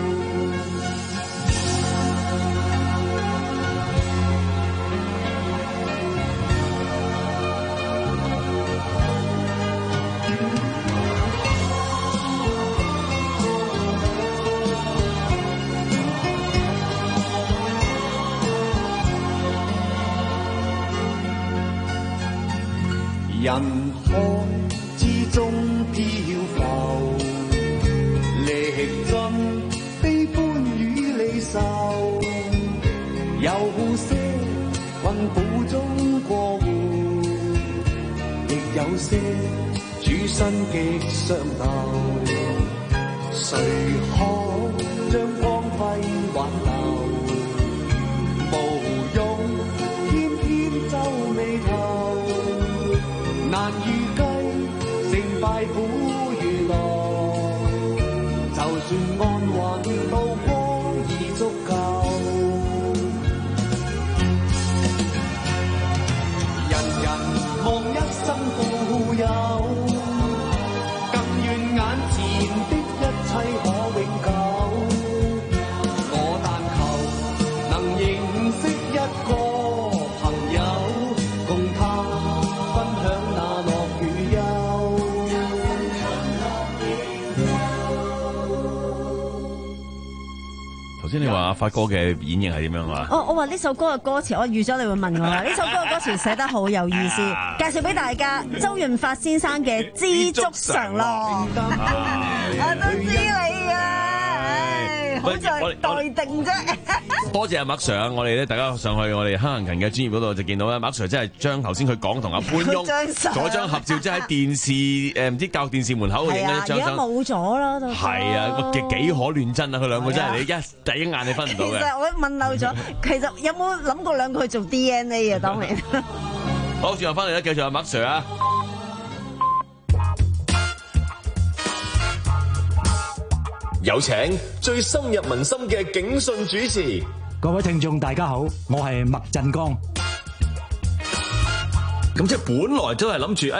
人海之中漂浮，歷盡悲歡與離愁。有些困苦中過活，亦有些處身極上流。誰可將光輝挽留？無用天天皺眉頭。難預計成敗苦與樂，就算安穩度過已足夠。人人望一生富有，更願眼前的一切可永久。我但求能認識一個朋友，共他分享那樂與憂。 頭先你話阿發哥嘅演繹係點樣啊？ 我我話呢首歌嘅歌詞，我預咗你會問我啦。呢首歌嘅歌詞寫得好有意思，介紹俾大家周潤發先生嘅《知足常樂》。我都知你啊，好在待定啫。 多謝阿麥 Sir 啊！我哋咧大家上去我哋坑行勤嘅專業嗰度就見到咧，麥 Sir 真係將頭先佢講同阿潘翁嗰張合照，即係喺電視誒唔知教育電視門口影嘅一張相。 而家冇咗啦，都係啊，幾幾可亂真啊！佢兩個真係你一第一眼你分唔到嘅。 其實我問漏咗，其實有冇諗過兩個去做 D N A 啊？當年。 好，轉頭翻嚟咧，繼續阿麥 Sir 啊！ 有請最深入民心嘅警訊主持。 各位聽眾大家好，我係麥振剛。 咁即係本來都係諗住，誒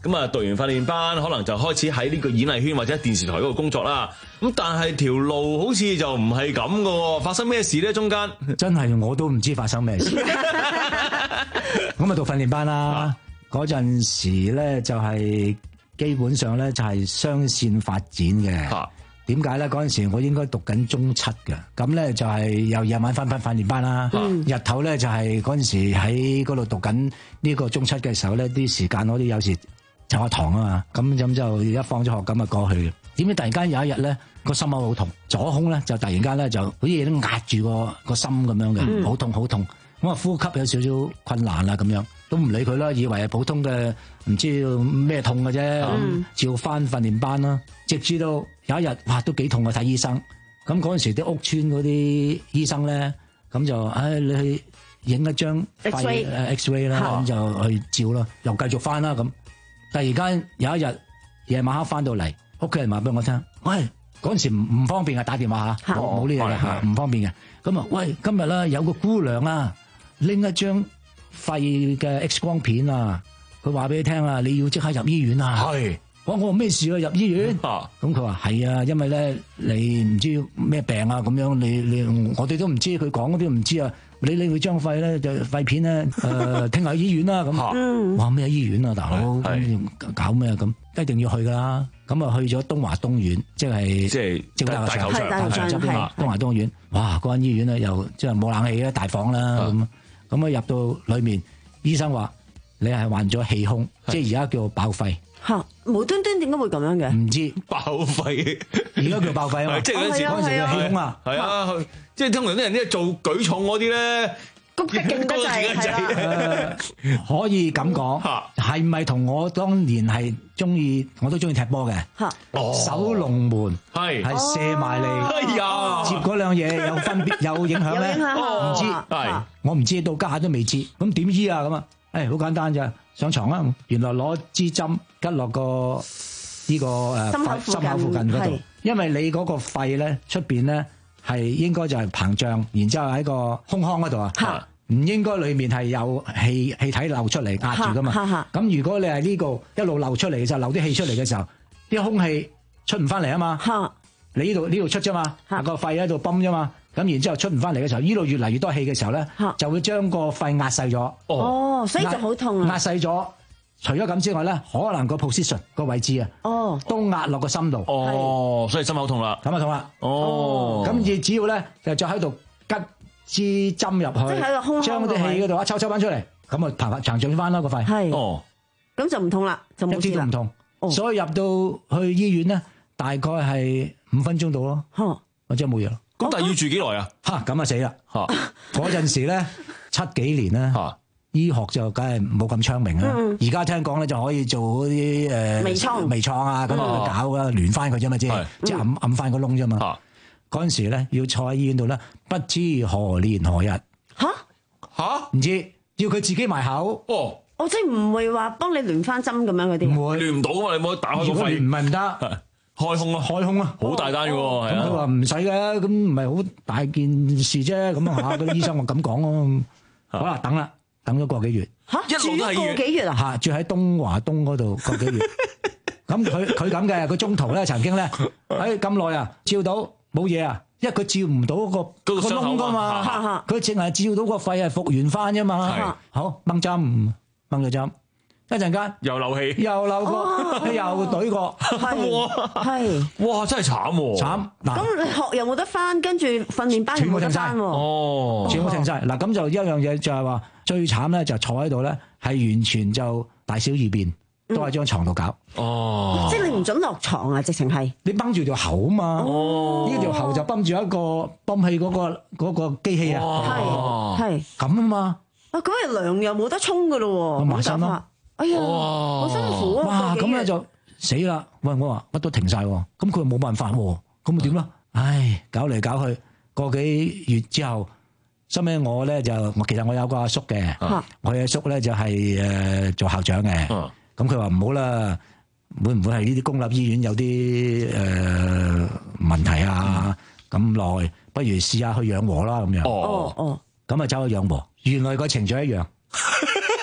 咁啊讀完訓練班，可能就開始喺呢個演藝圈或者電視台嗰度工作啦。咁但係條路好似就唔係咁嘅喎，發生咩事咧？中間真係我都唔知發生咩事。咁啊讀訓練班啦，嗰陣時咧就係基本上咧就係雙線發展嘅。點解咧？嗰陣時我應該讀緊中七嘅，咁咧就係由夜晚翻翻訓練班啦，嗯、日頭咧就係嗰陣時喺嗰度讀緊呢個中七嘅時候咧，啲時間我哋有時上下堂啊嘛，咁咁就一放咗學咁啊過去嘅。點知突然間有一日咧個心口好痛，左胸咧就突然間咧就好似嘢都壓住個個心咁樣嘅，好、嗯、痛好痛。咁啊呼吸有少少困難啦咁樣，都唔理佢啦，以為係普通嘅唔知咩痛嘅啫，嗯、照翻訓練班啦。直至到有一日，哇都幾痛啊！睇醫生，咁嗰陣時啲屋村嗰啲醫生咧，咁就唉你去影一張肺 X-ray 啦，咁就去照啦，又繼續翻啦咁。突然間有一日夜晚黑翻到嚟，屋企人話俾我聽，喂嗰陣時唔唔方便啊，打電話嚇，冇呢嘢嘅，唔方便嘅。咁啊，喂今日啦有個姑娘啊，拎一張肺嘅 X 光片啊，佢話俾你聽啊，你要即刻入醫院啊。係。我我話咩事啊？入醫院？咁佢話係啊，因為咧你唔知咩病啊，咁樣你你我哋都唔知，佢講嗰啲唔知啊。你你會張肺咧就肺片咧誒，聽下醫院啦咁。哇咩醫院啊，大佬咁搞咩咁？一定要去噶啦。咁啊去咗東華東院，即係即係即係大球場大球場側邊東華東院。哇！嗰間醫院咧又即係冇冷氣啦，大房啦咁。咁啊入到裏面，醫生話你係患咗氣胸，即係而家叫爆肺。 吓，無端端點解會咁樣嘅？ 唔知爆肺， 而家叫爆肺啊嘛！ 即係嗰陣時嗰陣時嘅氣胸啊，係啊，即係通常啲人咧做舉重嗰啲咧， 谷得勁得滯， 可以咁講，係咪同我當年係中意，我都中意踢波嘅？守龍門係係射埋嚟，哎呀，接嗰兩嘢有分別有影響咧？唔知係，我唔知到家下都未知，咁點醫啊咁啊？誒，好簡單咋。上床啦，原來攞支針拮落個呢個誒心口附近嗰度，因為你嗰個肺咧出邊咧係應該就係膨脹，然之後喺個胸腔嗰度啊，唔應該裏面係有氣氣體流出嚟壓住噶嘛。咁如果你係呢個一路流出嚟嘅時候，流啲氣出嚟嘅時候，啲空氣出唔翻嚟啊嘛。你呢度呢度出啫嘛，個肺喺度泵啫嘛。咁然之後出唔翻嚟嘅時候，呢度越嚟越多氣嘅時候咧，就會將個肺壓細咗。 哦，所以就好痛啊！ 壓細咗，除咗咁之外咧，可能個 position 個位置啊，哦，都壓落個心度。 哦，所以心口痛啦， 咁啊痛啦。 哦， 咁而只要咧就再喺度拮支針入去， 即係喺個胸腔將啲氣嗰度一抽抽翻出嚟，咁啊膨膨脹翻啦個肺。 係。 哦， 咁就唔痛啦，就冇事啦。 一啲都唔痛。所以入到去醫院咧，大概係五分鐘到咯。嚇，我真係冇嘢咯。 咁但係要住幾耐啊？ 吓，咁啊死啦！吓，嗰陣時咧七幾年咧，醫學就梗係冇咁昌明啦。而家聽講咧就可以做嗰啲誒微創、 微創啊，咁樣搞啦，連翻佢啫嘛，即係即係揞揞翻個窿啫嘛。嗰陣時咧要坐喺醫院度咧，不知何年何日。 吓吓， 唔知要佢自己埋口。 哦， 我即係唔會話幫你連翻針咁樣嗰啲。 唔會連唔到啊嘛，你冇打開個肺。 唔係唔得。 開胸啊！ 開胸啊！ 好大單嘅喎，係啊！ 佢話唔使嘅，咁唔係好大件事啫。咁啊嚇，嗰啲醫生話咁講咯。好啦，等啦，等咗個幾月。 嚇！住咗個幾月啊？ 嚇！住喺東華東嗰度個幾月。咁佢佢咁嘅，佢中途咧曾經咧，誒咁耐啊，照到冇嘢啊，因為佢照唔到個個窿噶嘛。佢淨係照到個肺係復原翻啫嘛。好，掹針，掹咗針。一陣間又漏氣， 又漏過，又懟過， 係， 哇，真係慘喎！ 慘嗱， 咁你學又冇得翻，跟住訓練班又冇得翻喎， 哦， 全部停晒。嗱，咁就一樣嘢就係話最慘咧，就坐喺度咧，係完全就大小二便都喺張床度搞。 哦， 即係你唔准落床啊，直情係你繃住條喉啊嘛， 哦， 呢條喉就繃住一個泵氣嗰個嗰個機器啊， 係係咁啊嘛。 啊，咁啊涼又冇得沖噶咯喎， 麻身咯。 哎呀，好辛苦啊！ 哇，咁咧就死啦！喂，我話乜都停晒，咁佢冇辦法，咁咪點啦？唉，搞嚟搞去個幾月之後，收尾我咧就，我其實我有個阿叔嘅，我阿叔咧就係誒做校長嘅，咁佢話唔好啦，會唔會係呢啲公立醫院有啲誒問題啊？咁耐，不如試下去養和啦咁樣。 哦哦， 咁啊走去養和，原來個程序一樣。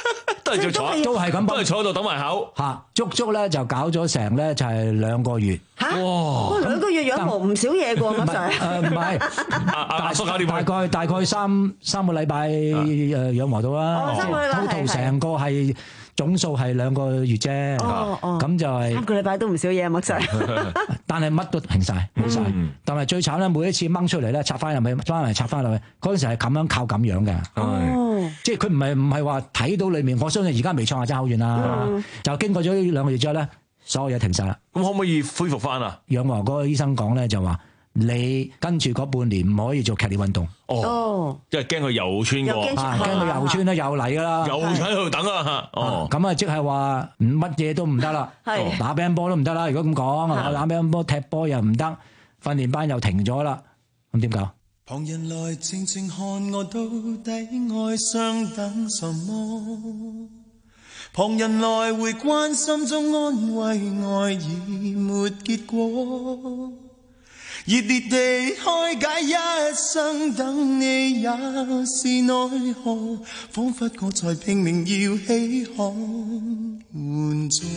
都係坐， 都係咁， 都係坐喺度等埋口嚇，足足咧就搞咗成咧就係兩個月。 嚇！哇，兩個月養毛唔少嘢㗎喎，乜滯？ 誒唔係， 阿叔搞掂大概大概三三個禮拜誒養毛到啦。 三個禮拜係係。 成個係。總數係兩個月啫，咁、哦哦、就係、是、 三個禮拜都唔少嘢，麥 Sir。 但係乜都平晒，平晒。嗯、但係最慘咧，每一次掹出嚟咧，插翻入去，翻嚟插翻落去，嗰陣時係咁樣靠咁樣嘅。哦，即係佢唔係唔係話睇到裏面，我相信而家微創啊爭好遠啦。嗯、就經過咗呢兩個月之後咧，所有嘢停晒啦。 咁可唔可以恢復翻啊？ 養和嗰個醫生講咧就話。你跟住嗰半年唔可以做劇烈運動， 哦，因為驚佢又穿過， 驚佢又穿啦，又嚟噶啦， 又喺度等啊，哦， 咁啊，即係話乜嘢都唔得啦，打乒乓波都唔得啦，如果咁講，打乒乓波、踢波又唔得，訓練班又停咗啦，咁點搞？ 旁人來靜靜看我到底愛上等什麼？旁人來回關心中安慰，愛已沒結果。熱烈地開解一生等你也是奈何，彷彿我在拼命要起航援助。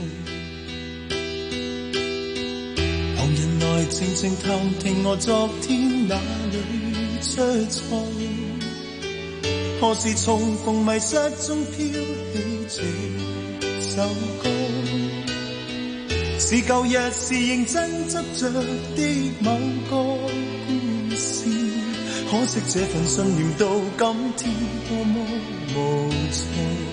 旁人來靜靜探聽我昨天哪裏出錯，何時重逢迷失中飄起這首歌。是舊日是認真執着的某個故事，可惜這份信念到今天多麼無助。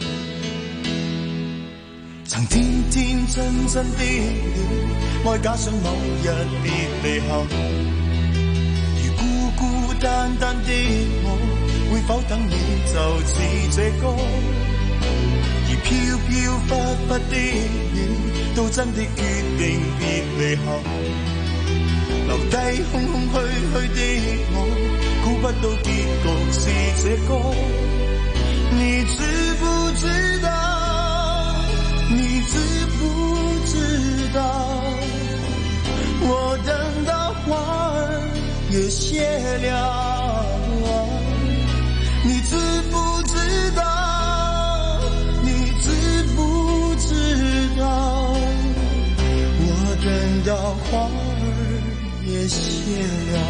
曾天天真真的你，愛假想某日別離後，如孤孤單單的我，會否等你就似這歌？而飄飄忽忽的你，到真的決定別離後，留低空空虛虛的我，估不到結局是這個。你知不知道？你知不知道？我等到花兒也謝了，你知不知道？等到花兒也謝了，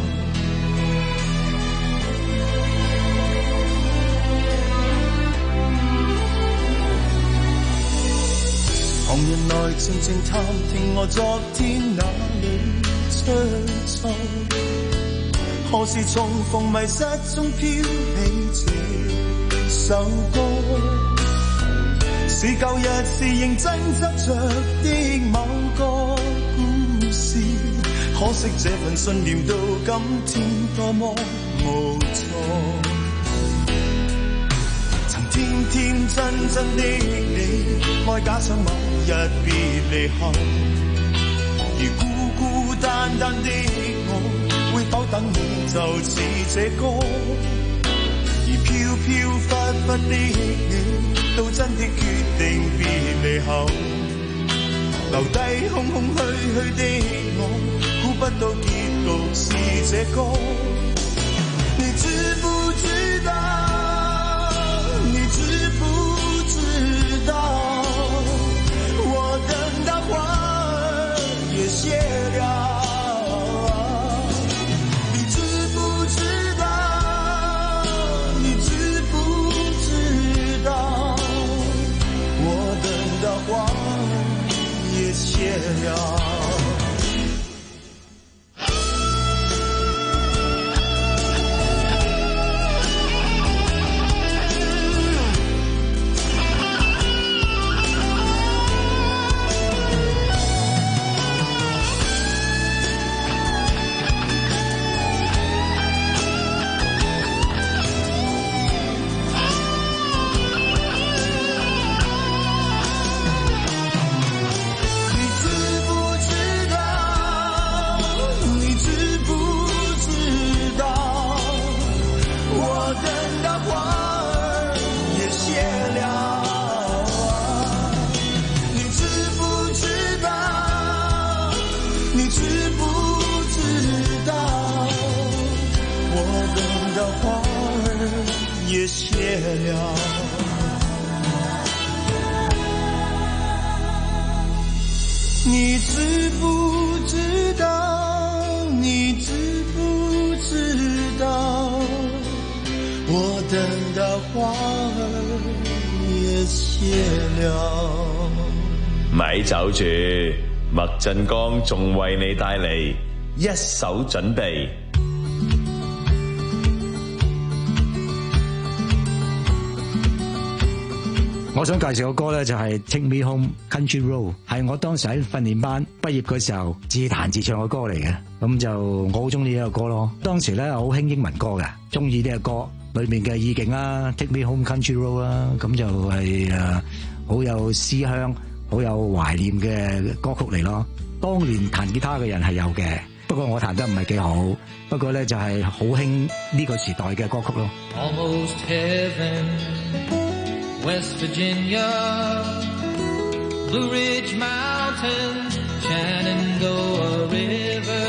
旁人來靜靜探聽我昨天哪裏出錯，何時重逢迷失中飄起這首歌。是舊日是認真執着的某個故事，可惜這份信念到今天多麼無助。曾天天真真的你，愛假想某日別離後，而孤孤單單的我，會否等你就似這歌？而飄飄忽忽的你，到真的決定別離後，留低空空虛虛的我，估不到結局是這個。你知不知道？你知不知道？我等到花兒也謝了。花也謝了。也謝了。 你知不知道？你知不知道？我等到花兒也謝了。 咪走住，麥振剛仲為你帶嚟一手準備。 我想介紹個歌咧，就係 Take Me Home Country Road， 係我當時喺訓練班畢業嗰時候自彈自唱嘅歌嚟嘅。咁就我好中意呢個歌咯。當時咧好興英文歌嘅，中意呢個歌裏面嘅意境啦 ，Take Me Home Country Road 啦，咁就係誒好有思鄉、好有懷念嘅歌曲嚟咯。當年彈吉他嘅人係有嘅，不過我彈得唔係幾好。不過咧就係好興呢個時代嘅歌曲咯。 Almost heaven。West Virginia, Blue Ridge Mountains, Shenandoah River.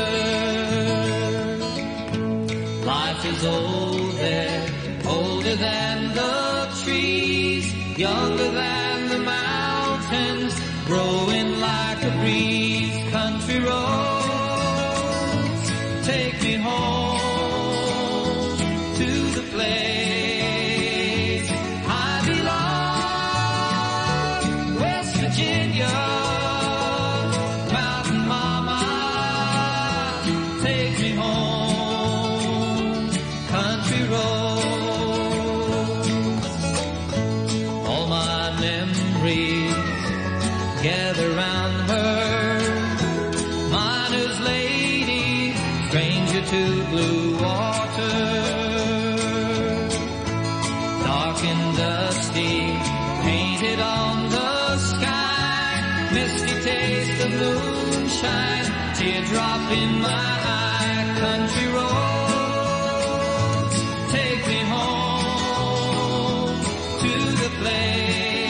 Life is old there, older than the trees, younger than the mountains, growing like a breeze. Country roads, take me home to the place gather round her, miner's lady, stranger to blue water, dark and dusty, painted on the sky, misty taste of moonshine, teardrop in my eye, country roads, take me home to the place.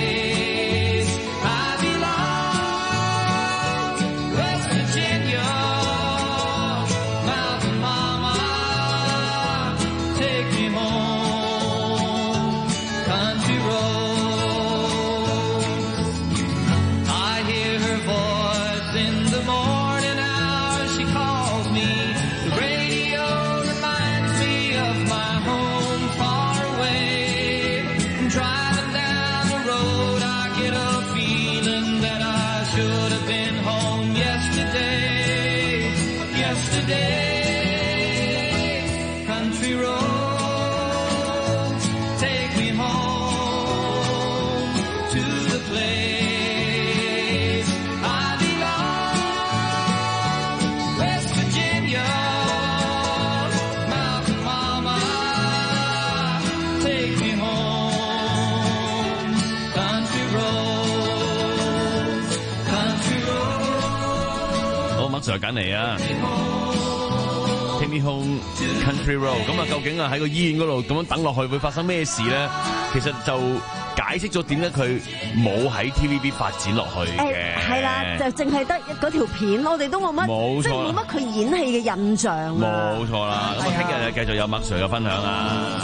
就緊嚟啊 ！Take Me Home Country Road， 咁啊，究竟啊喺個醫院嗰度咁樣等落去會發生咩事咧？其實就解釋咗點解佢冇喺 T V B 發展落去嘅。 係啦，就淨係得嗰條片，我哋都冇乜，即係冇乜佢演戲嘅印象。 冇錯啦，咁啊，聽日就繼續有麥 Sir 嘅分享啊。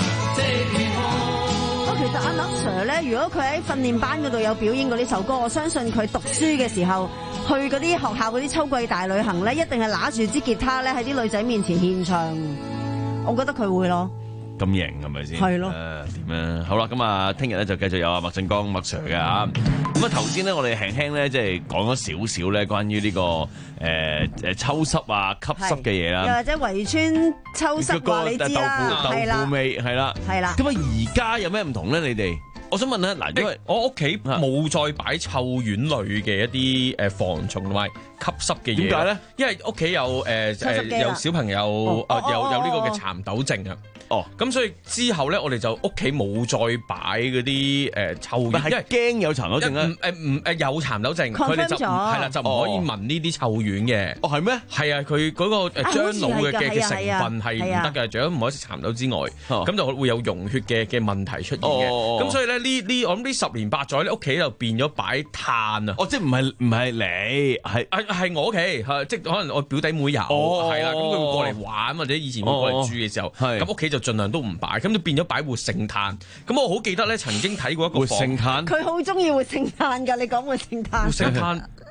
其實阿麥 Sir 咧，如果佢喺訓練班嗰度有表演過呢首歌，我相信佢讀書嘅時候去嗰啲學校嗰啲秋季大旅行咧，一定係拿住支吉他咧喺啲女仔面前獻唱。我覺得佢會咯。 咁型係咪先？ 係咯。 誒點啊？好啦，咁啊，聽日咧就繼續有阿麥振剛麥 Sir 嘅嚇。咁啊頭先咧，我哋輕輕咧即係講咗少少咧，關於呢個誒誒抽濕啊、吸濕嘅嘢啦。 又或者圍村抽濕話你知啦，係啦， 豆腐味係啦， 係啦。 咁啊而家有咩唔同咧？你哋？我想問咧，嗱，因為我屋企冇再擺臭丸類嘅一啲誒防蟲同埋吸濕嘅嘢。點解咧？因為屋企有誒誒有小朋友啊，有有呢個嘅蠶豆症啊。哦，咁所以之後咧，我哋就屋企冇再擺嗰啲誒臭丸，因為驚有蠶豆症咧。 誒唔誒有蠶豆症，佢哋就係啦，就唔可以聞呢啲臭丸嘅。 哦，係咩？ 係啊，佢嗰個誒樟腦嘅嘅嘅成分係唔得嘅，除咗唔可以食蠶豆之外，咁就會有溶血嘅嘅問題出現嘅。咁所以咧呢呢，我諗呢十年八載咧，屋企就變咗擺炭啊！ 哦，即係唔係唔係你係係係我屋企，係即係可能我表弟妹有係啦，咁佢會過嚟玩或者以前會過嚟住嘅時候，咁屋企就盡量都唔擺，咁就變咗擺活性炭。咁我好記得咧，曾經睇過一個活性炭， 佢好中意活性炭㗎。你講活性炭， 活性炭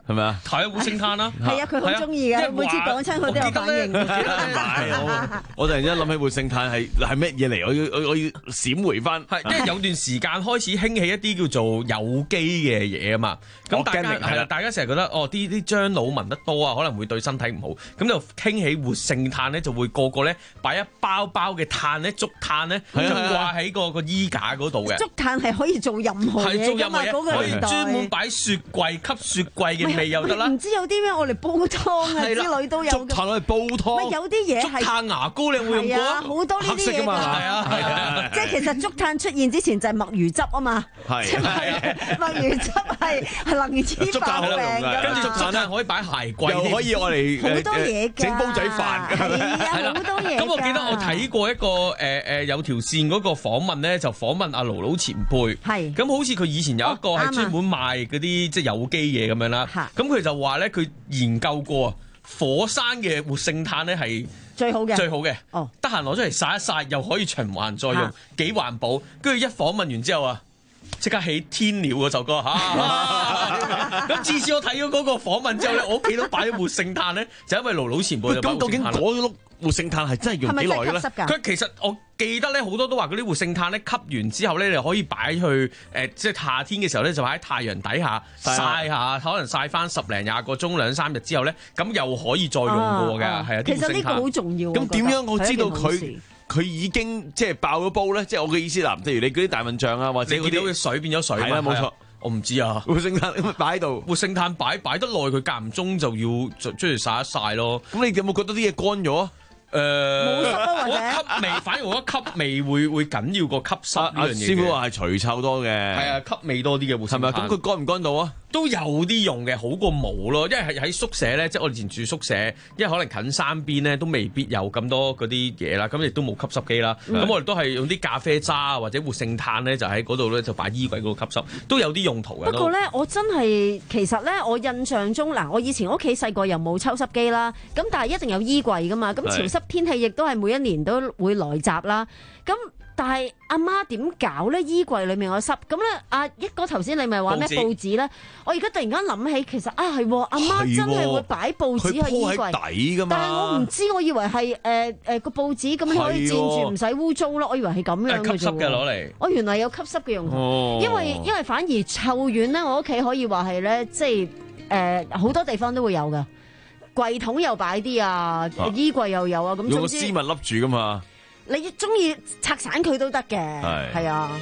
係咪啊？ 係啊，活性炭啦。 係啊，佢好中意嘅，每次講親佢都有反應。 唔係我，我突然之間諗起活性炭係係咩嘢嚟？我要我我要閃回翻。 係，因為有段時間開始興起一啲叫做有機嘅嘢啊嘛。咁大家係啦，大家成日覺得哦，啲啲樟腦聞得多啊，可能會對身體唔好。咁就傾起活性炭咧，就會個個咧擺一包包嘅炭咧，竹炭咧，就掛喺個個衣架嗰度嘅。 竹炭係可以做任何嘢㗎嘛，嗰個年代。 專門擺雪櫃吸雪櫃嘅味又得啦。 唔知有啲咩我哋煲湯啊之類都有。 竹炭攞嚟煲湯。 有啲嘢係竹炭牙膏，你有冇用過啊？ 好多呢啲嘢㗎。 係啊係啊。 即係其實竹炭出現之前就係墨魚汁啊嘛。 係。 墨魚汁係係能醫百病㗎。 跟住竹炭可以擺鞋櫃， 又可以我哋好多嘢整煲仔飯。 係啊，好多嘢。 咁我記得我睇過一個誒誒有條線嗰個訪問咧，就訪問阿盧盧前輩。 係。 咁好似佢以前有一個係專門賣嗰啲即係有機嘢咁樣啦。咁佢就話咧，佢研究過啊，火山嘅活性炭咧係最好嘅， 最好嘅。 哦， 得閒攞出嚟曬一曬，又可以循環再用，幾環保。跟住一訪問完之後啊，即刻起天鳥嗰首歌嚇。咁自此我睇咗嗰個訪問之後咧，我屋企都擺咗活性炭咧，就因為盧盧前輩就擺活性炭啦。 咁究竟嗰碌活性炭係真係用幾耐嘅咧？ 佢其實我記得咧，好多都話嗰啲活性炭咧吸完之後咧，你可以擺去誒、呃，即係夏天嘅時候咧，就喺太陽底下曬下，可能曬翻十零廿個鐘兩三日之後咧，咁又可以再用過嘅，係啊。啊其實呢個好重要。 咁點樣我知道佢佢已經即係爆咗煲咧？即係我嘅意思啦，譬如你嗰啲大笨象啊，或者嗰啲水變咗水， 係啦，冇錯。 我唔知啊， 活性炭擺喺度， 活性炭擺擺得耐，佢間唔中就要就出嚟曬一曬咯。 咁你有冇覺得啲嘢乾咗啊？ 誒， 冇濕啊，或者吸味，反而我覺得吸味會會緊要過吸濕呢樣嘢。 師傅話係除臭多嘅， 係啊，吸味多啲嘅活性炭。 係咪？咁佢乾唔乾到啊？ 都有啲用嘅，好過冇咯。因為係喺宿舍咧，即係我哋以前住宿舍，因為可能近山邊咧，都未必有咁多嗰啲嘢啦。咁亦都冇吸濕機啦。咁、嗯、我哋都係用啲咖啡渣或者活性炭咧，就喺嗰度咧就擺衣櫃嗰度吸濕，都有啲用途嘅。 不過咧，我真係其實咧，我印象中嗱，我以前屋企細個又冇抽濕機啦，咁但係一定有衣櫃噶嘛。咁潮濕天氣亦都係每一年都會來襲啦。咁但係阿媽點搞咧？衣櫃裏面個濕咁咧，阿一哥頭先你咪話咩報紙咧？我而家突然間諗起，其實啊係，阿媽真係會擺報紙喺衣櫃底噶嘛。 但係我唔知，我以為係誒誒個報紙咁可以墊住唔使污糟咯。我以為係咁樣嘅啫。 吸濕嘅攞嚟。 我原來有吸濕嘅用途， 哦、 因為因為反而臭丸咧，我屋企可以話係咧，即係誒好多地方都會有噶，櫃桶又擺啲啊，衣櫃又有啊，咁用個絲襪笠住噶嘛。 你中意拆散佢都得嘅，係係啊。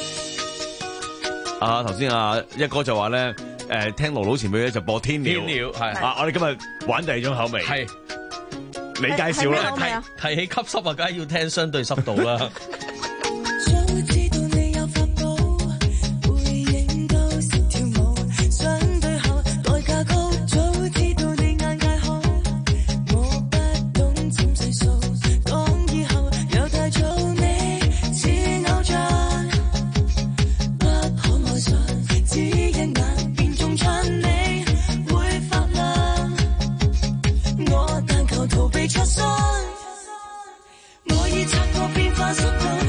啊，頭先啊一哥就話咧，誒聽盧盧前輩咧就播天鳥， 天鳥係啊，我哋今日玩第二種口味， 係你介紹啦。 提提起吸濕啊，梗係要聽相對濕度啦。 我已察覺變化速度。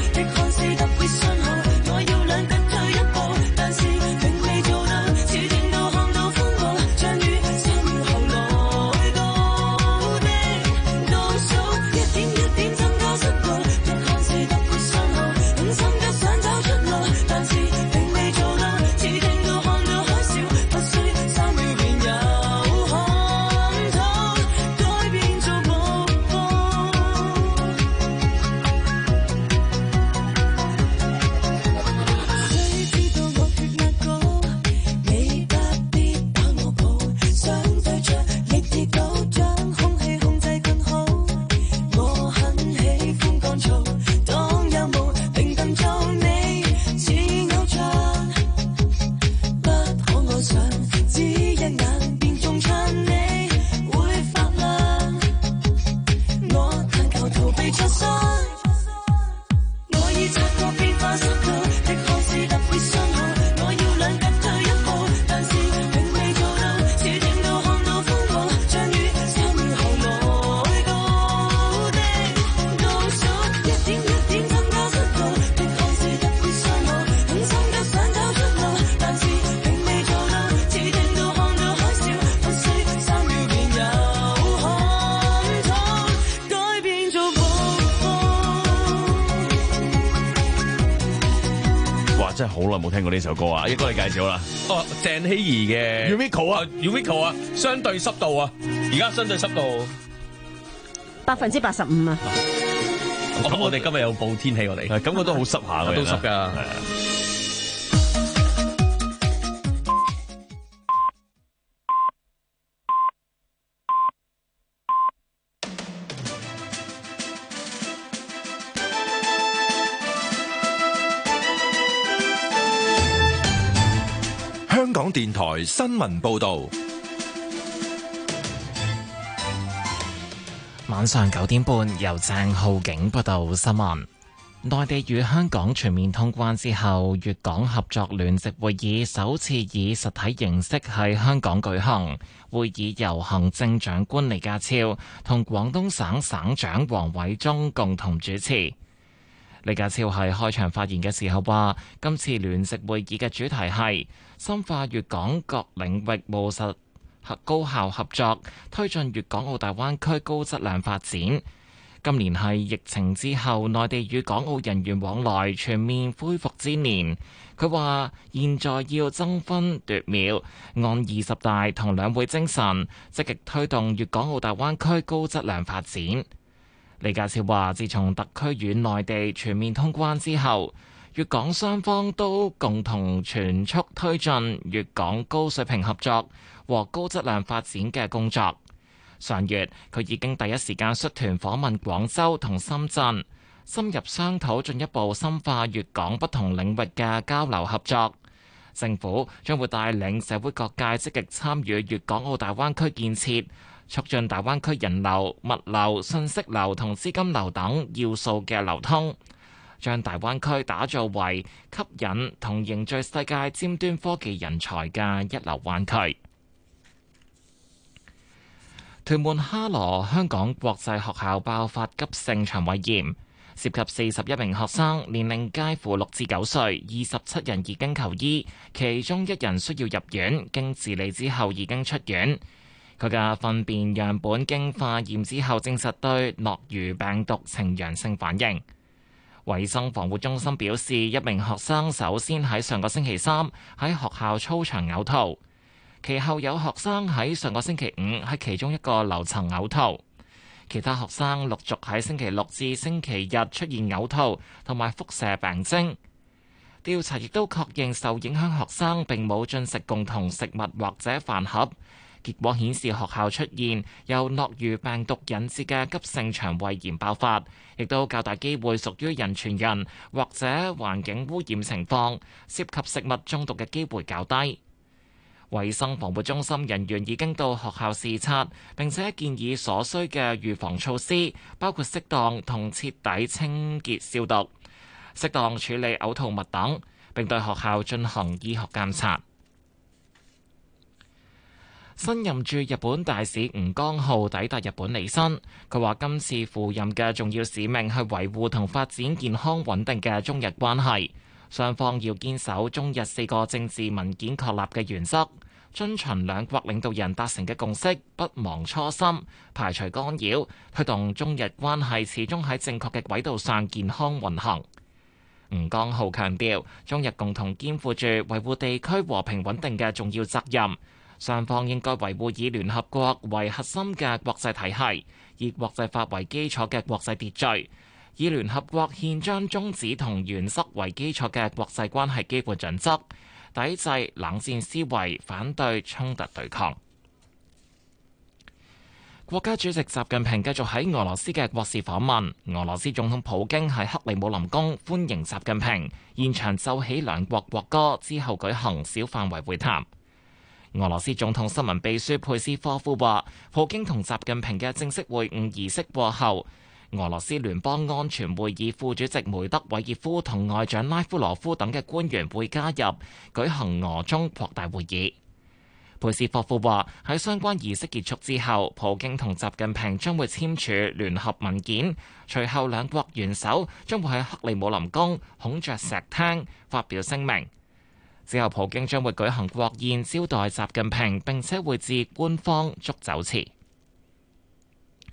哇，真係好耐冇聽過呢首歌啊！一哥你介紹啦。 哦，鄭希怡嘅 Yumiko 啊 ，Yumiko 啊，相對濕度啊，而家相對濕度百分之八十五啊。 咁我哋今日有報天氣，我哋感覺都好濕下嘅， 都濕㗎。 香港電台新聞報道。 晚上九點半，由鄭浩景報道新聞。內地與香港全面通關之後，粵港合作聯席會議首次以實體形式喺香港舉行。會議由行政長官李家超同廣東省省長王偉中共同主持。李家超喺開場發言嘅時候話，今次聯席會議嘅主題係深化粵港各領域務實高效合作，推進粵港澳大灣區高質量發展。今年係疫情之後內地與港澳人員往來全面恢復之年。佢話現在要爭分奪秒，按二十大同兩會精神，積極推動粵港澳大灣區高質量發展。李家超話，自從特區與內地全面通關之後，粵港雙方都共同全速推進粵港高水平合作和高質量發展嘅工作。上月佢已經第一時間率團訪問廣州同深圳，深入商討進一步深化粵港不同領域嘅交流合作。政府將會帶領社會各界積極參與粵港澳大灣區建設，促進大灣區人流、物流、信息流同資金流等要素嘅流通，將大灣區打造為吸引同凝聚世界尖端科技人才嘅一流灣區。屯門哈羅香港國際學校爆發急性腸胃炎，涉及四十一名學生，年齡介乎六至九歲，二十七人已經求醫，其中一人需要入院，經治理之後已經出院。佢嘅糞便樣本經化驗之後證實對諾如病毒呈陽性反應。衛生防護中心表示，一名學生首先喺上個星期三喺學校操場嘔吐，其後有學生喺上個星期五喺其中一個樓層嘔吐，其他學生陸續喺星期六至星期日出現嘔吐同埋腹瀉病徵。調查亦都確認受影響學生並冇進食共同食物或者飯盒。結果顯示學校出現由諾如病毒引致嘅急性腸胃炎爆發，亦都較大機會屬於人傳人或者環境污染情況，涉及食物中毒嘅機會較低。衛生防護中心人員已經到學校視察，並且建議所需嘅預防措施，包括適當同徹底清潔消毒、適當處理嘔吐物等，並對學校進行醫學監察。新任駐日本大使吳江浩抵達日本履新，佢話今次赴任嘅重要使命係維護同發展健康穩定嘅中日關係，雙方要堅守中日四個政治文件確立嘅原則，遵循兩國領導人達成嘅共識，不忘初心，排除干擾，推動中日關係始終喺正確嘅軌道上健康運行。吳江浩強調，中日共同肩負住維護地區和平穩定嘅重要責任。雙方應該維護以聯合國為核心嘅國際體系，以國際法為基礎嘅國際秩序，以聯合國憲章宗旨同原則為基礎嘅國際關係基本準則，抵制冷戰思維，反對衝突對抗。國家主席習近平繼續喺俄羅斯嘅國事訪問，俄羅斯總統普京喺克里姆林宮歡迎習近平，現場奏起兩國國歌之後舉行小範圍會談。俄羅斯總統新聞秘書佩斯科夫話，普京同習近平嘅正式會晤儀式過後，俄羅斯聯邦安全會議副主席梅德韋傑夫同外長拉夫羅夫等嘅官員會加入，舉行俄中擴大會議。佩斯科夫話，喺相關儀式結束之後，普京同習近平將會簽署聯合文件，隨後兩國元首將會喺克里姆林宮孔雀石廳發表聲明。之後，普京將會舉行國宴招待習近平，並且會致官方祝酒詞。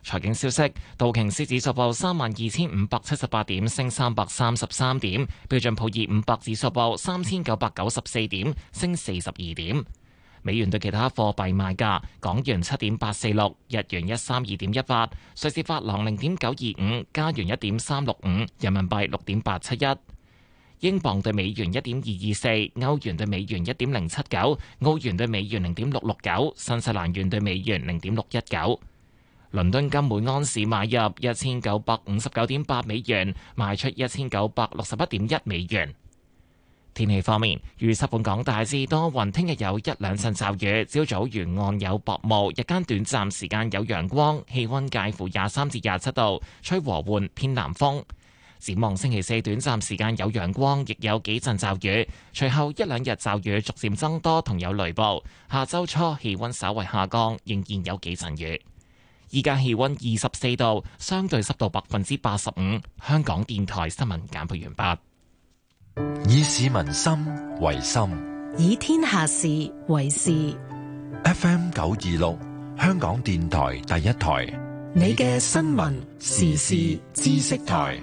財經消息，道瓊斯指數報三萬二千五百七十八點，升三百三十三點；標準普爾五百指數報三千九百九十四點，升四十二點。美元對其他貨幣賣價：港元七點八四六，日元一三二點一八，瑞士法郎零點九二五，加元一點三六五，人民幣六點八七一。英鎊對美元一點二二四，歐元對美元一點零七九，澳元對美元零點六六九，新西蘭元對美元零點六一九。倫敦金每安士買入一千九百五十九點八美元，賣出一千九百六十一點一美元。天氣方面，預測本港大致多雲，聽日有一兩陣驟雨，朝早沿岸有薄霧，日間短暫時間有陽光，氣溫介乎廿三至廿七度，吹和緩偏南風。展望星期四短暫時間有陽光，亦有幾陣驟雨，隨後一兩日驟雨逐漸增多，同有雷暴。下周初氣溫稍為下降，仍然有幾陣雨。依家氣溫二十四度，相對濕度百分之八十五。香港電台新聞簡報完畢。以市民心為心， 以天下事為事。 F M 九二六，香港電台第一台， 你嘅新聞時事知識台。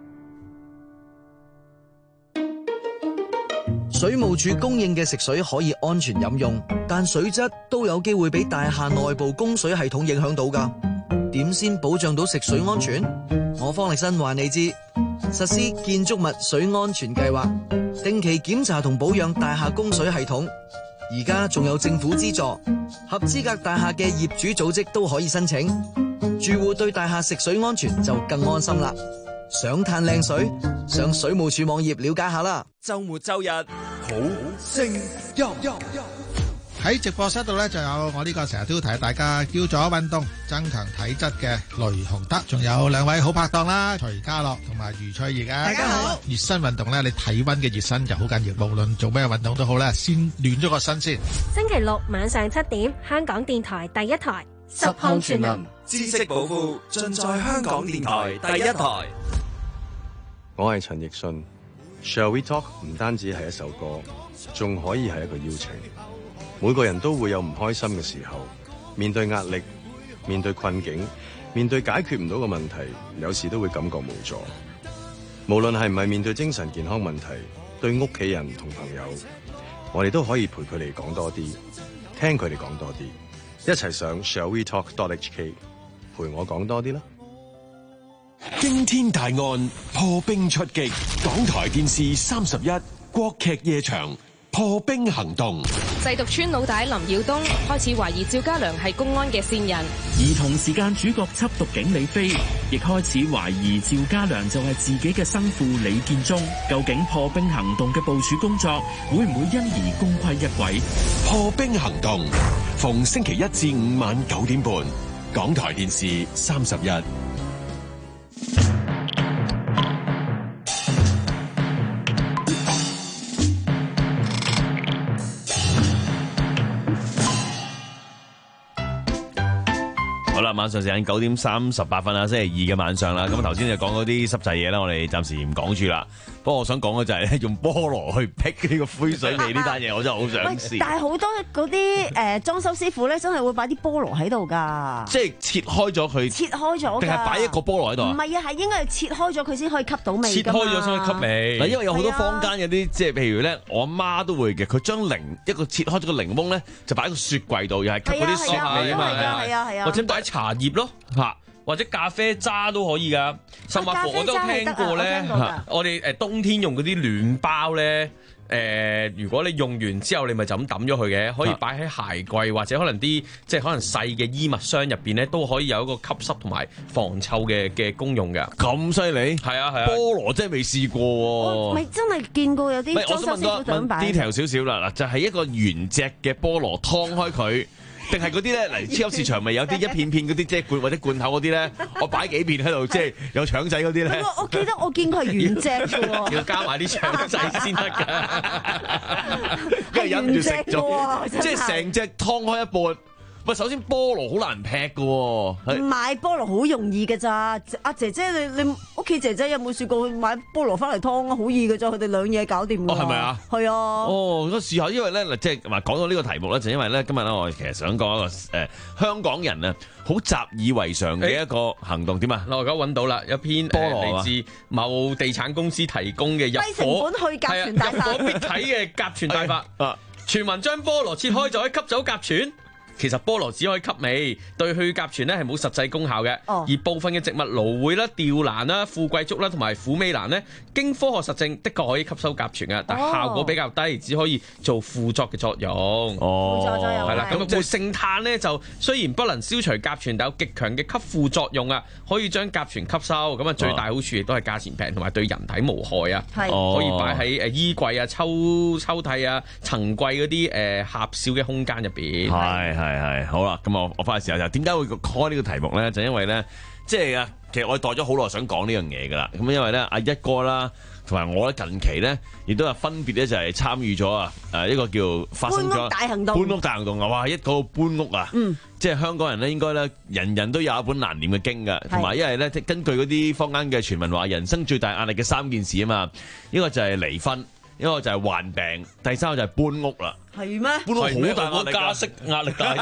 水務署供應嘅食水可以安全飲用，但水質都有機會俾大廈內部供水系統影響到㗎。點先保障到食水安全？我方力申話你知，實施建築物水安全計劃，定期檢查同保養大廈供水系統。而家仲有政府資助，合資格大廈嘅業主組織都可以申請。住戶對大廈食水安全就更安心啦。想嘆靚水，上水務署網頁了解下啦。 周末周日好聲音， 喺直播室度咧就有我呢個成日都提大家叫咗運動增強體質嘅雷洪德，仲有兩位好拍檔啦，徐家樂同埋余翠怡嘅。大家好。熱身運動咧，你體溫嘅熱身就好緊要，無論做咩運動都好咧，先暖咗個身先。 星期六晚上七點，香港電台第一台十項全能知識寶庫，盡在香港電台第一台。 我係陳奕迅 ，Shall We Talk 唔單止係一首歌，仲可以係一個邀請。每個人都會有唔開心嘅時候，面對壓力，面對困境，面對解決唔到嘅問題，有時都會感覺無助。無論係唔係面對精神健康問題，對屋企人同朋友，我哋都可以陪佢哋講多啲，聽佢哋講多啲，一齊上 Shall We Talk dot H K 陪我講多啲啦。 驚天大案破冰出擊，港台電視三十一國劇夜場破冰行動。 製毒村老大林耀東開始懷疑趙家良係公安嘅線人， 而同時間主角緝毒警李飛亦開始懷疑趙家良就係自己嘅生父李建忠。究竟破冰行動嘅部署工作會唔會因而功虧一簣？ 破冰行動逢星期一至五晚九點半，港台電視三十一。 好啦，晚上時間九點三十八分啦，星期二嘅晚上啦。咁頭先就講嗰啲濕滯嘢啦，我哋暫時唔講住啦。不過我想講嘅就係咧，用菠蘿去辟呢個灰水味呢單嘢，我真係好想試。 但係好多嗰啲誒裝修師傅咧，真係會擺啲菠蘿喺度㗎。 即係切開咗佢，切開咗， 定係擺一個菠蘿喺度？ 唔係啊，係應該係切開咗佢先可以吸到味。 切開咗先可以吸味。嗱，因為有好多坊間有啲即係譬如咧，我阿媽都會嘅，佢將檸一個切開咗個檸檬咧，就擺喺個雪櫃度，又係吸嗰啲雪味啊嘛。 係啊係啊係啊。 或者擺茶葉咯嚇，或者咖啡渣都可以噶。甚至乎我都聽過咧，我哋誒冬天用嗰啲暖包咧，誒、呃、如果你用完之後，你咪就咁抌咗佢嘅，可以擺喺鞋櫃或者可能啲即係可能細嘅衣物箱入邊咧，都可以有一個吸濕同埋防臭嘅嘅功用嘅。 咁犀利？係啊係啊，菠蘿真係未試過喎。 我咪真係見過有啲裝修師傅想擺。 detail 少少啦，嗱就係、是、一個原隻嘅菠蘿，劏開佢。定係嗰啲咧，嚟超級市場咪有啲一片片嗰啲，即係罐或者罐頭嗰啲咧，我擺幾片喺度，即係有腸仔嗰啲咧。 我記得我見過係原隻嘅喎， 要加埋啲腸仔先得㗎， 跟住忍唔住食咗，即係成隻劏開一半。 喂，首先菠蘿好難劈㗎喎， 買菠蘿好容易㗎咋？阿姐姐你你屋企姐姐有冇試過去買菠蘿翻嚟劏啊？好易㗎咋，佢哋兩嘢搞掂㗎。 哦，係咪啊？ 係啊。 哦，我試下，因為咧，即係話講到呢個題目咧，就因為咧，今日咧，我其實想講一個誒、呃、香港人啊，好習以為常嘅一個行動點啊？ 嗱，我而家揾到啦，有篇菠蘿嚟自某地產公司提供嘅入低成伙本去甲醛大法， 入伙必睇嘅甲醛大法。 啊， 全民將菠蘿切開就可以吸走甲醛。其實菠蘿只可以吸味，對去甲醛咧係冇實際功效嘅。 哦、 而部分嘅植物蘆薈啦、吊蘭啦、富貴竹啦同埋虎尾蘭咧，經科學實證的確可以吸收甲醛嘅，但效果比較低，只可以做輔助嘅作用。 哦， 輔助作用係啦，咁活性炭咧就雖然不能消除甲醛，但有極強嘅吸附作用啊，可以將甲醛吸收。咁啊最大好處亦都係價錢平同埋對人體無害啊。係、哦、可以擺喺誒衣櫃啊、抽抽屜啊、層櫃嗰啲誒狹小嘅空間入邊。 係係。係係好啦，咁我我翻去時候就點解會開呢個題目咧？就因為咧，即係啊，其實我哋待咗好耐想講呢樣嘢噶啦。咁因為咧，阿一哥啦，同埋我咧近期咧，亦都係分別咧就係參與咗啊誒一個叫發生咗搬屋大行動， 搬屋大行動啊！哇，一個搬屋啊，嗯，即係香港人咧應該咧，人人都有一本難念嘅經噶，同埋因為咧根據嗰啲坊間嘅傳聞話，人生最大壓力嘅三件事啊嘛，一個就係離婚。一個就係患病，第三個就係搬屋啦。 係咩？ 搬屋好大壓力， 加息壓力大啲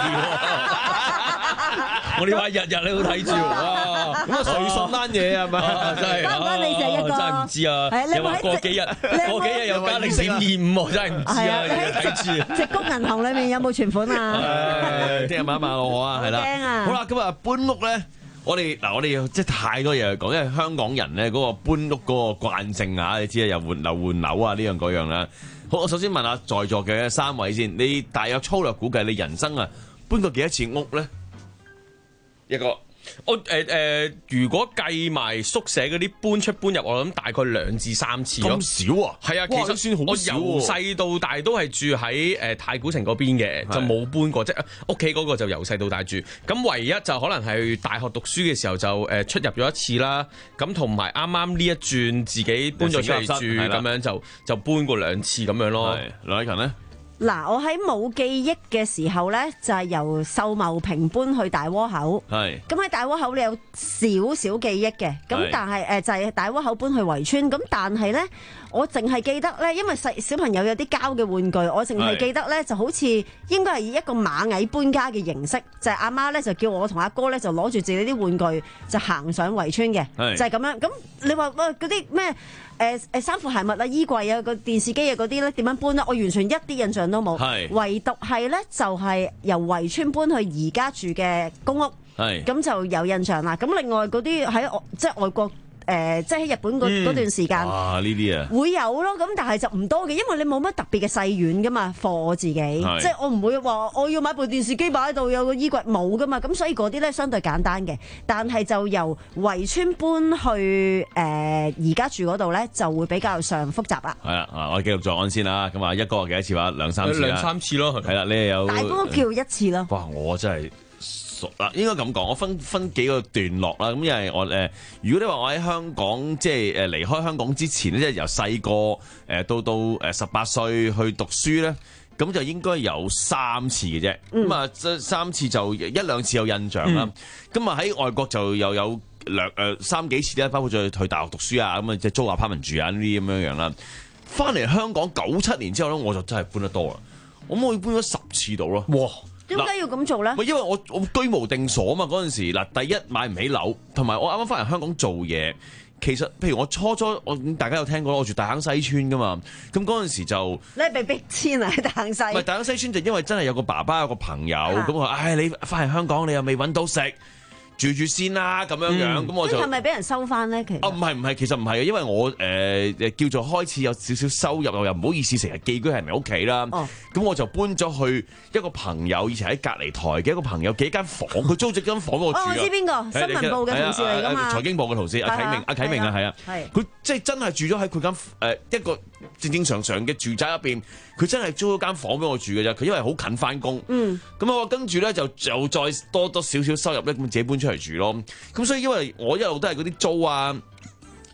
喎。我哋話日日你都睇住啊，咁啊瑞信單嘢係咪？真係關唔關你成一個？ 真係唔知啊。又話過幾日，過幾日又加零點二五，真係唔知啊。睇住。 矽谷銀行裏面有冇存款啊？ 聽日問一問我啊，係啦。 驚啊！ 好啦，今日搬屋咧。我哋嗱，我哋即係太多嘢去講，因為香港人咧嗰個搬屋嗰個慣性啊，你知啊，又換樓換樓啊，呢樣嗰樣啦。好，我首先問下在座嘅三位先，你大約粗略估計你人生啊搬過幾多次屋咧？一個。 我誒誒，如果計埋宿舍嗰啲搬出搬入，我諗大概兩至三次咯。 咁少啊？ 係啊，其實算好少。 我由細到大都係住喺誒太古城嗰邊嘅，就冇搬過，即係屋企嗰個就由細到大住。咁唯一就可能係大學讀書嘅時候就誒出入咗一次啦。咁同埋啱啱呢一轉自己搬咗出嚟住，咁樣就就搬過兩次咁樣咯。 梁偉勤咧？ 嗱，我喺冇記憶嘅時候咧，就係由秀茂坪搬去大窩口。係。咁喺大窩口你有少少記憶嘅，咁但係誒就係大窩口搬去圍村。咁但係咧，我淨係記得咧，因為細小朋友有啲膠嘅玩具，我淨係記得咧就好似應該係以一個螞蟻搬家嘅形式，就係阿媽咧就叫我同阿哥咧就攞住自己啲玩具就行上圍村嘅，就係咁樣。咁你話喂嗰啲咩？誒誒衫褲鞋襪啊、衣櫃啊、個電視機啊嗰啲咧點樣搬咧？我完全一啲印象都冇，唯獨係咧就係由圍村搬去而家住嘅公屋，咁就有印象啦。咁另外嗰啲喺外即係外國。誒、呃，即係喺日本嗰、嗯、段時間， 啊呢啲啊， 會有咯，咁但係就唔多嘅，因為你冇乜特別嘅細軟噶嘛，for 我自己，即係我唔會話我要買部電視機擺喺度，有個衣櫃冇噶嘛，咁所以嗰啲咧相對簡單嘅，但係就由圍村搬去誒而家住嗰度咧，就會比較上複雜啦。係啦，啊我繼續再按先啦，咁啊一個幾多次話兩三次兩三次咯， 係啦，你又有大哥叫一次咯。 哇，我真係〜嗱，應該咁講，我分分幾個段落啦。咁因為我誒，如果你話我喺香港，即係誒離開香港之前咧，即係由細個誒到到誒十八歲去讀書咧，咁就應該有三次嘅啫。咁、嗯、啊，即三次就一兩次有印象啦。咁啊喺外國就又有兩誒三幾次咧，包括再去大學讀書啊，咁啊即係租 apartment 住啊呢啲咁樣樣啦。翻嚟香港九七年之後咧，我就真係搬得多啦。我可以搬咗十次到咯。哇！ 點解要咁做咧？ 因為我我居無定所啊嘛，嗰陣時嗱，第一買唔起樓，同埋我啱啱翻嚟香港做嘢。其實譬如我初初我大家有聽過我住大坑西村噶嘛，咁嗰陣時就你係被逼遷啊喺大坑西。 唔係大坑西村，就因為真係有個爸爸有個朋友咁話，唉、哎、你翻嚟香港你又未揾到食。住住先啦，咁樣樣，咁、嗯、我就係咪俾人收翻咧？其實哦， 唔係唔係，其實唔係，因為我誒誒、呃、叫做開始有少少收入，我又唔好意思成日寄居喺人哋屋企啦。哦，咁我就搬咗去一個朋友以前喺隔離台嘅一個朋友幾間房，佢租咗間房俾我住。 哦，我知邊個新聞部嘅同事嚟㗎嘛？ 財經部嘅同事阿啟明，阿啟明啊，係啊，佢即係真係住咗喺佢間誒一個正正常常嘅住宅入邊，佢真係租咗間房俾我住嘅啫。佢因為好近翻工，嗯，咁我跟住咧就就再多多少少收入咧，咁自己搬出嚟住咯。咁所以因為我一路都係嗰啲租啊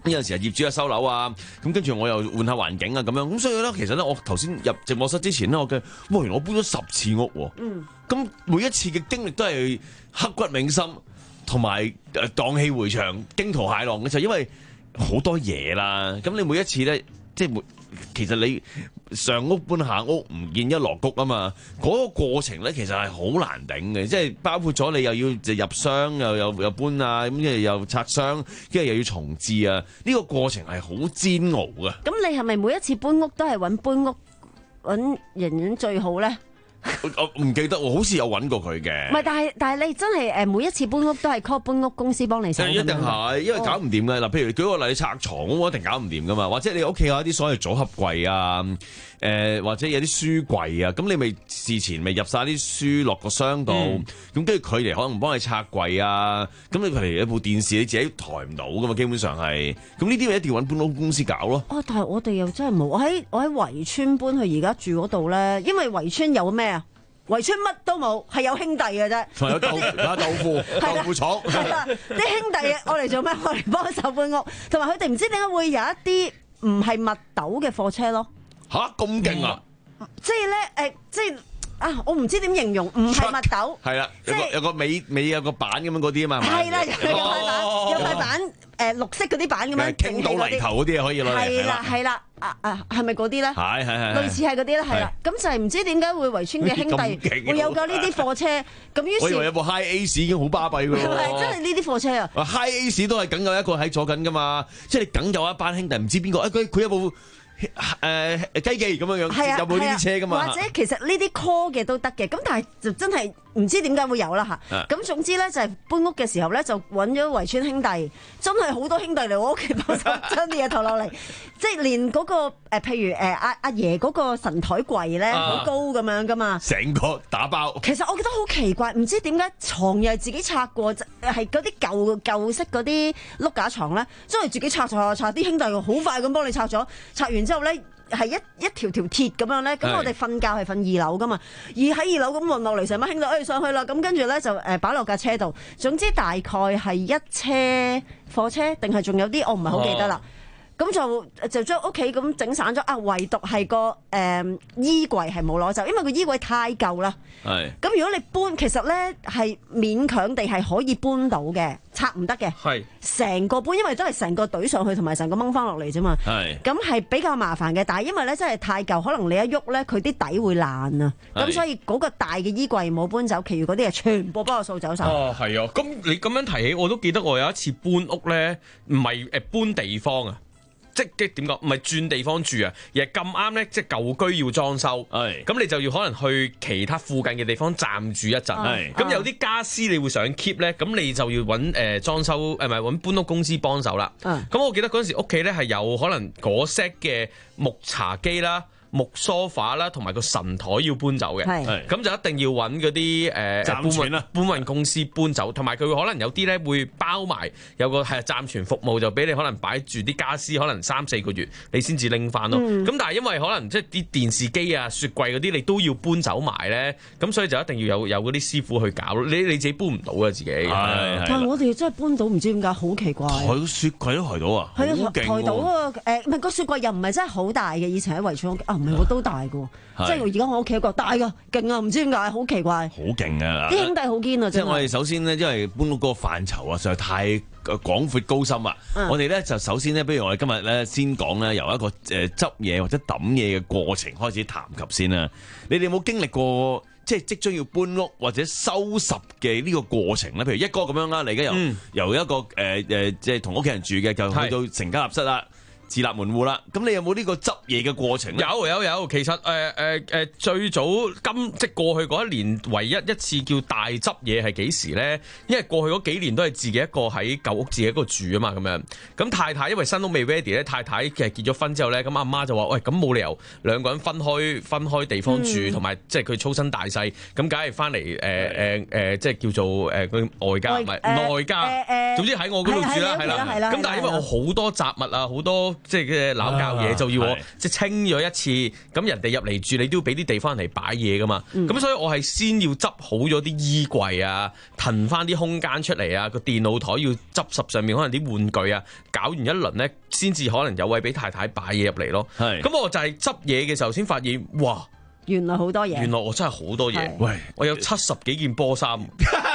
有陣時業主一收樓啊，咁跟住我又換下環境啊咁樣，咁所以咧其實咧我頭先入直播室之前咧，我嘅哇原來我搬咗十次屋喎， 嗯， 咁每一次嘅經歷都係刻骨銘心，同埋誒蕩氣迴腸、驚濤駭浪嘅，就因為好多嘢啦。咁你每一次咧，即係每其實你上屋搬下屋唔見一籮穀啊嘛，嗰、那個過程咧其實係好難頂嘅，即係包括咗你又要就入箱又又又搬啊，咁跟住又拆箱，跟住又要重置啊，呢、這個過程係好煎熬嘅。 咁你係咪每一次搬屋都係揾搬屋揾人人最好咧？ 我唔記得喎，好似有揾過佢嘅。 唔係，但係但係你真係誒每一次搬屋都係 call 搬屋公司幫你手。 一定係，因為搞唔掂嘅嗱。譬如舉個例，你拆床咁，我一定搞唔掂噶嘛。或者你屋企有一啲所謂組合櫃啊，誒、呃、或者有啲書櫃啊，咁你咪事前咪入晒啲書落個箱度，咁跟住佢哋可能幫你拆櫃啊。咁你譬如有部電視你自己抬唔到噶嘛，基本上係。咁呢啲咪一定要揾搬屋公司搞咯。 哦，但係我哋又真係冇。我喺我喺圍村搬去而家住嗰度咧，因為圍村有咩啊？圍村乜都冇，係有兄弟嘅啫。 仲有豆有豆腐、豆腐廠。 係啦，啲兄弟我嚟做咩？我嚟幫手搬屋，同埋佢哋唔知點解會有一啲唔係密斗嘅貨車咯。 吓咁勁啊！ 即係咧，誒，即係啊，我唔知點形容，唔係密斗。 係啦，有個有個尾尾有個板咁樣嗰啲啊嘛。 係啦，有塊板，有塊板，誒，綠色嗰啲板咁樣。 傾到泥頭嗰啲可以攞嚟。 係啦，係啦。啊啊，係咪嗰啲咧？ 係係係， 類似係嗰啲咧，係啦。咁就係唔知點解會圍村嘅兄弟會有夠呢啲貨車，咁於是我以為有部 High Ace 已經好巴閉㗎喎。 係真係呢啲貨車啊 ！High Ace 都係梗有一個喺左緊㗎嘛，即係你梗有一班兄弟唔知邊個，誒佢佢有部。誒雞記咁樣樣，有冇呢啲車噶嘛？ 或者其實呢啲 call 嘅都得嘅，咁但係就真係唔知點解會有啦嚇。咁、啊、總之咧就係、是、搬屋嘅時候咧就揾咗圍村兄弟，真係好多兄弟嚟我屋企幫手將啲嘢投落嚟，即係連嗰、那個、呃、譬如誒阿阿爺嗰個神台櫃咧好、啊、高咁樣噶嘛， 成個打包。 其實我覺得好奇怪，唔知點解床又係自己拆過，係嗰啲舊舊式嗰啲碌架床咧，真係自己拆拆拆，啲兄弟好快咁幫你拆咗，拆完之後咧。係一一條條鐵咁樣咧，咁我哋瞓覺係瞓二樓噶嘛，而喺二樓咁運落嚟成班兄弟，誒上去啦，咁跟住咧就誒擺落架車度，總之大概係一車貨車，定係仲有啲我唔係好記得啦。咁、哦、就就將屋企咁整散咗啊！唯獨係個誒、呃、衣櫃係冇攞走，因為個衣櫃太舊啦。 係。咁如果你搬，其實咧係勉強地係可以搬到嘅，拆唔得嘅。係。成個搬，因為都係成個堆上去，同埋成個掹翻落嚟啫嘛。係。咁係比較麻煩嘅，但係因為咧真係太舊，可能你一喐咧，佢啲底會爛啊。咁所以嗰個大嘅衣櫃冇搬走，其餘嗰啲嘢全部幫我掃走晒。 哦，係啊。咁你咁樣提起，我都記得我有一次搬屋咧，唔係誒搬地方啊。即係點講？唔係轉地方住啊，而係咁啱咧，即係舊居要裝修，咁你就要可能去其他附近嘅地方暫住一陣。咁有啲家私你會想 keep 咧，咁你就要揾誒裝修誒，唔係揾搬屋公司幫手啦。咁我記得嗰陣時屋企咧係有可能嗰 set 嘅木茶幾啦。木梳化啦，同埋個神台要搬走嘅，咁就一定要揾嗰啲誒搬運搬運公司搬走，同埋佢會可能有啲咧會包埋有個係暫存服務，就俾你可能擺住啲家私，可能三四個月你先至拎翻咯。咁、嗯、但係因為可能即係啲電視機啊、雪櫃嗰啲你都要搬走埋咧，咁所以就一定要有有嗰啲師傅去搞咯。你你自己搬唔到啊自己。 但係我哋真係搬到，唔知點解好奇怪。 抬雪櫃都抬到啊！ 係啊，抬到啊！誒，唔係個雪櫃又唔係真係好大嘅，以前喺圍村啊。唔係我都大嘅，即係而家我屋企一個大嘅，勁啊！唔知點解，好奇怪， 好勁啊！ 啲兄弟好堅啊！ 即係我哋首先咧，因為搬屋嗰個範疇啊，實在太廣闊高深啊！嗯、我哋咧就首先咧，不如我哋今日咧先講咧，由一個誒執嘢或者抌嘢嘅過程開始談及先啦。你哋有冇經歷過即係即將要搬屋或者收拾嘅呢個過程咧？譬如一哥咁樣啦，你而家由、嗯、由一個誒誒、呃、即係同屋企人住嘅，就去到成家立室啦。自立門戶啦，咁你有冇呢個執嘢嘅過程咧？ 有有有，其實誒誒誒最早今即係過去嗰一年，唯一一次叫大執嘢係幾時咧？因為過去嗰幾年都係自己一個喺舊屋自己一個住啊嘛，咁樣。咁太太因為新屋未 ready 咧，太太其實結咗婚之後咧，咁阿媽就話：喂，咁冇理由兩個人分開分開地方住，同埋、嗯、即係佢粗身大細，咁梗係翻嚟誒誒誒，即係叫做誒佢外家唔係內家，總之喺我嗰度住啦，係啦。咁但係因為我好多雜物啊，好多。 即係嘅鬧交嘢，就要我係即係清咗一次。咁人哋入嚟住，你都要俾啲地方人嚟擺嘢噶嘛。咁、 嗯、 所以我係先要執好咗啲衣櫃啊，騰翻啲空間出嚟啊，個電腦台要執拾上面可能啲玩具啊，搞完一輪咧，先至可能有位俾太太擺嘢入嚟咯。咁我就係執嘢嘅時候先發現，哇！ 原來好多嘢， 原來我真係好多嘢。喂，我有七十幾件波衫。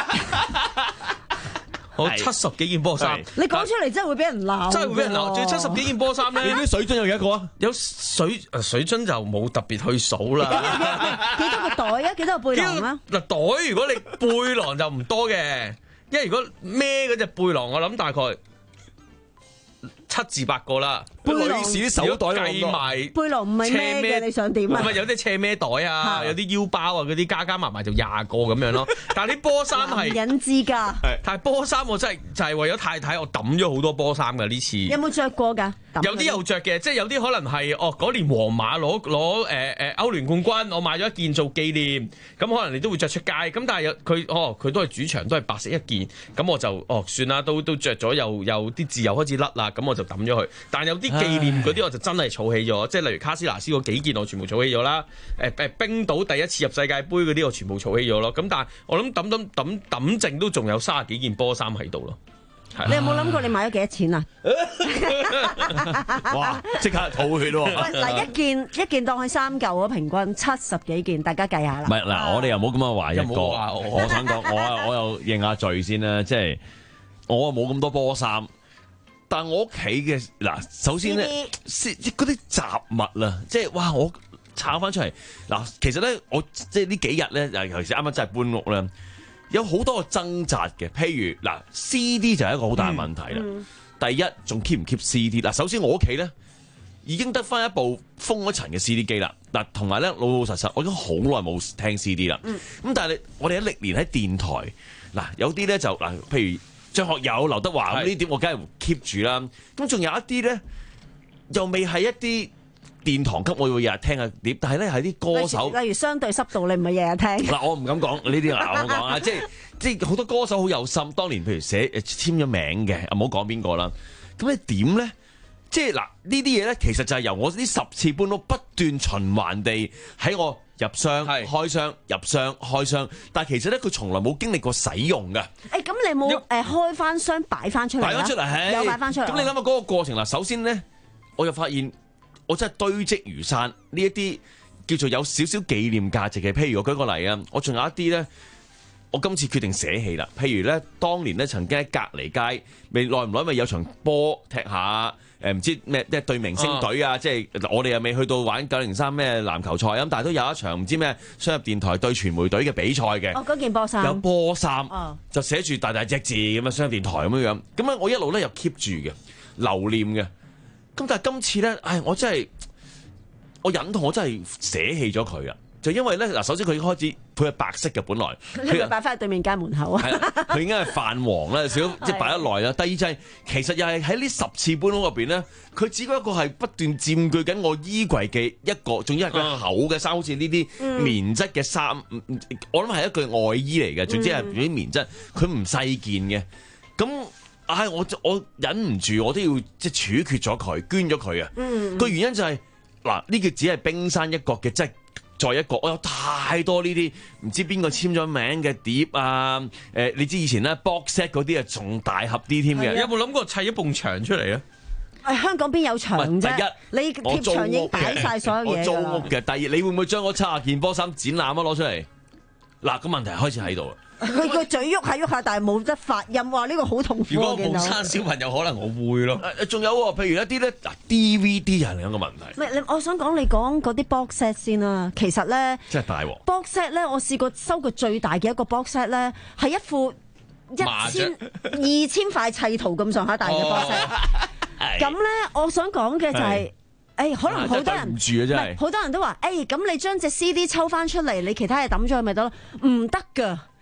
我七十幾件波衫， 你講出嚟真係會俾人鬧， 真係會俾人鬧。仲要七十幾件波衫咧， 你啲水樽有幾多個啊？ 有水水樽就冇特別去數啦。 幾多個袋啊？幾多個背囊啊？ 嗱，袋如果你背囊就唔多嘅，因為如果孭嗰隻背囊，我諗大概七至八個啦。 女士啲手袋計埋背囊唔係孭嘅，你想點啊？ 唔係有啲斜孭袋啊，有啲腰包啊，嗰啲加加埋埋就廿個咁樣咯。但係啲波衫係引之㗎。 但係波衫我真係就係為咗太太，我抌咗好多波衫㗎呢次。 有冇着過㗎？ 有啲有着嘅，即係有啲可能係哦嗰年皇馬攞攞誒誒歐聯冠軍，我買咗一件做紀念，咁可能你都會着出街。咁但係有佢哦佢都係主場都係白色一件，咁我就哦算啦，都都著咗又又啲字又開始甩啦，咁我就抌咗佢。但係有啲紀念嗰啲我就真係儲起咗，即係例如卡斯拿斯嗰幾件我全部儲起咗啦。誒誒冰島第一次入世界盃嗰啲我全部儲起咗咯。咁但係我諗抌抌抌抌剩都仲有三十幾件波衫喺度咯。 你有冇諗過你買咗幾多錢啊？ 哇！即刻吐血喎！ 喂，嗱，一件一件當係三嚿啊，平均七十幾件，大家計下啦。 唔係嗱，我哋又冇咁樣話一個。 我想講，我我又認下罪先啦，即係我冇咁多波衫。但我屋企嘅嗱，首先咧，嗰啲雜物啦，即係哇，我抄翻出嚟嗱，其實咧，我即係呢幾日咧，尤其是啱啱真係搬屋咧，有好多個掙扎嘅。譬如嗱 ，C D 就係一個好大嘅問題啦。嗯嗯、第一，仲 keep 唔 keep C D 嗱？首先我屋企咧已經得翻一部封咗塵嘅 C D 機啦。嗱，同埋咧老老實實，我已經好耐冇聽 C D 啦。咁、嗯、但係你我哋喺歷年喺電台嗱，有啲咧就嗱，譬如。張學友、劉德華咁呢點我梗係 keep 住啦。咁仲有一啲咧，又未係一啲殿堂級，我會日日聽下碟。但係咧係啲歌手， 例如相對濕度，你唔係日日聽。嗱， 我唔敢講呢啲啊，我講啊，即係即係好多歌手好有心。當年譬如寫簽咗名嘅，唔好講邊個啦。咁你點咧？即係嗱呢啲嘢咧，其實就係由我呢十次搬屋不斷循環地喺我。入箱、開箱、入箱、開箱，但係其實咧，佢從來冇經歷過使用嘅。 誒，咁你冇誒開翻箱擺翻出嚟？擺翻出嚟， 有擺翻出嚟。 咁你諗下嗰個過程啦。首先咧，我又發現我真係堆積如山呢一啲叫做有少少紀念價值嘅。譬如我舉個例啊，我仲有一啲咧，我今次決定捨棄啦。譬如咧，當年咧曾經喺隔離街，未耐唔耐咪有場波踢下。誒唔知咩即係對明星隊啊！即係我哋又未去到玩九零三咩籃球賽咁，但係都有一場唔知咩商業電台對傳媒隊嘅比賽嘅。 哦，嗰件波衫有波衫，就寫住大大隻字咁啊！商業電台咁樣樣，咁咧我一路咧又 keep 住嘅，留念嘅。咁但係今次咧，唉，我真係我忍痛，我真係捨棄咗佢啊！就因為咧嗱，首先佢已經開始佢係白色嘅，本來佢擺翻喺對面街門口啊， 佢已經係泛黃啦，少即係擺得耐啦。第二就係、是、其實又係喺呢十次搬屋入邊咧，佢只不過係不斷佔據緊我衣櫃嘅一個，仲要係佢厚嘅衫，好似呢啲棉質嘅衫，嗯、我諗係一句外衣嚟嘅，總之係啲棉質，佢唔細件嘅。咁唉，我我忍唔住，我都要即係處決咗佢，捐咗佢啊！個、嗯、原因就係、是、嗱，呢個只係冰山一角嘅，即係。再一個，我有太多呢啲唔知邊個簽咗名嘅碟啊！誒、呃，你知以前咧 box set 嗰啲啊，仲大盒啲添嘅。 有冇諗過砌一埲牆出嚟啊？ 誒，香港邊有牆啫？第一，你貼牆已經擺晒所有嘢。 我租屋嘅。第二，你會唔會將嗰七十件波衫展覽啊攞出嚟？嗱，個問題開始喺度啦。 佢個嘴喐下喐下，但係冇得發音，話呢個好痛苦。 如果我冇生小朋友，可能我會咯。 仲有喎，譬如一啲咧，嗱 D V D 係另一個問題。 唔係，我想講你講嗰啲 box set 先啦。其實咧， 真係大鑊。 box set 咧，我試過收過最大嘅一個 box set 咧，係一副一千二千塊砌圖咁上下大嘅 box set。咁咧，我想講嘅就係、是。誒，可能好多人唔係好多人都話，誒，咁你將隻 C D 抽翻出嚟，你其他嘢抌咗去咪得咯？唔得噶，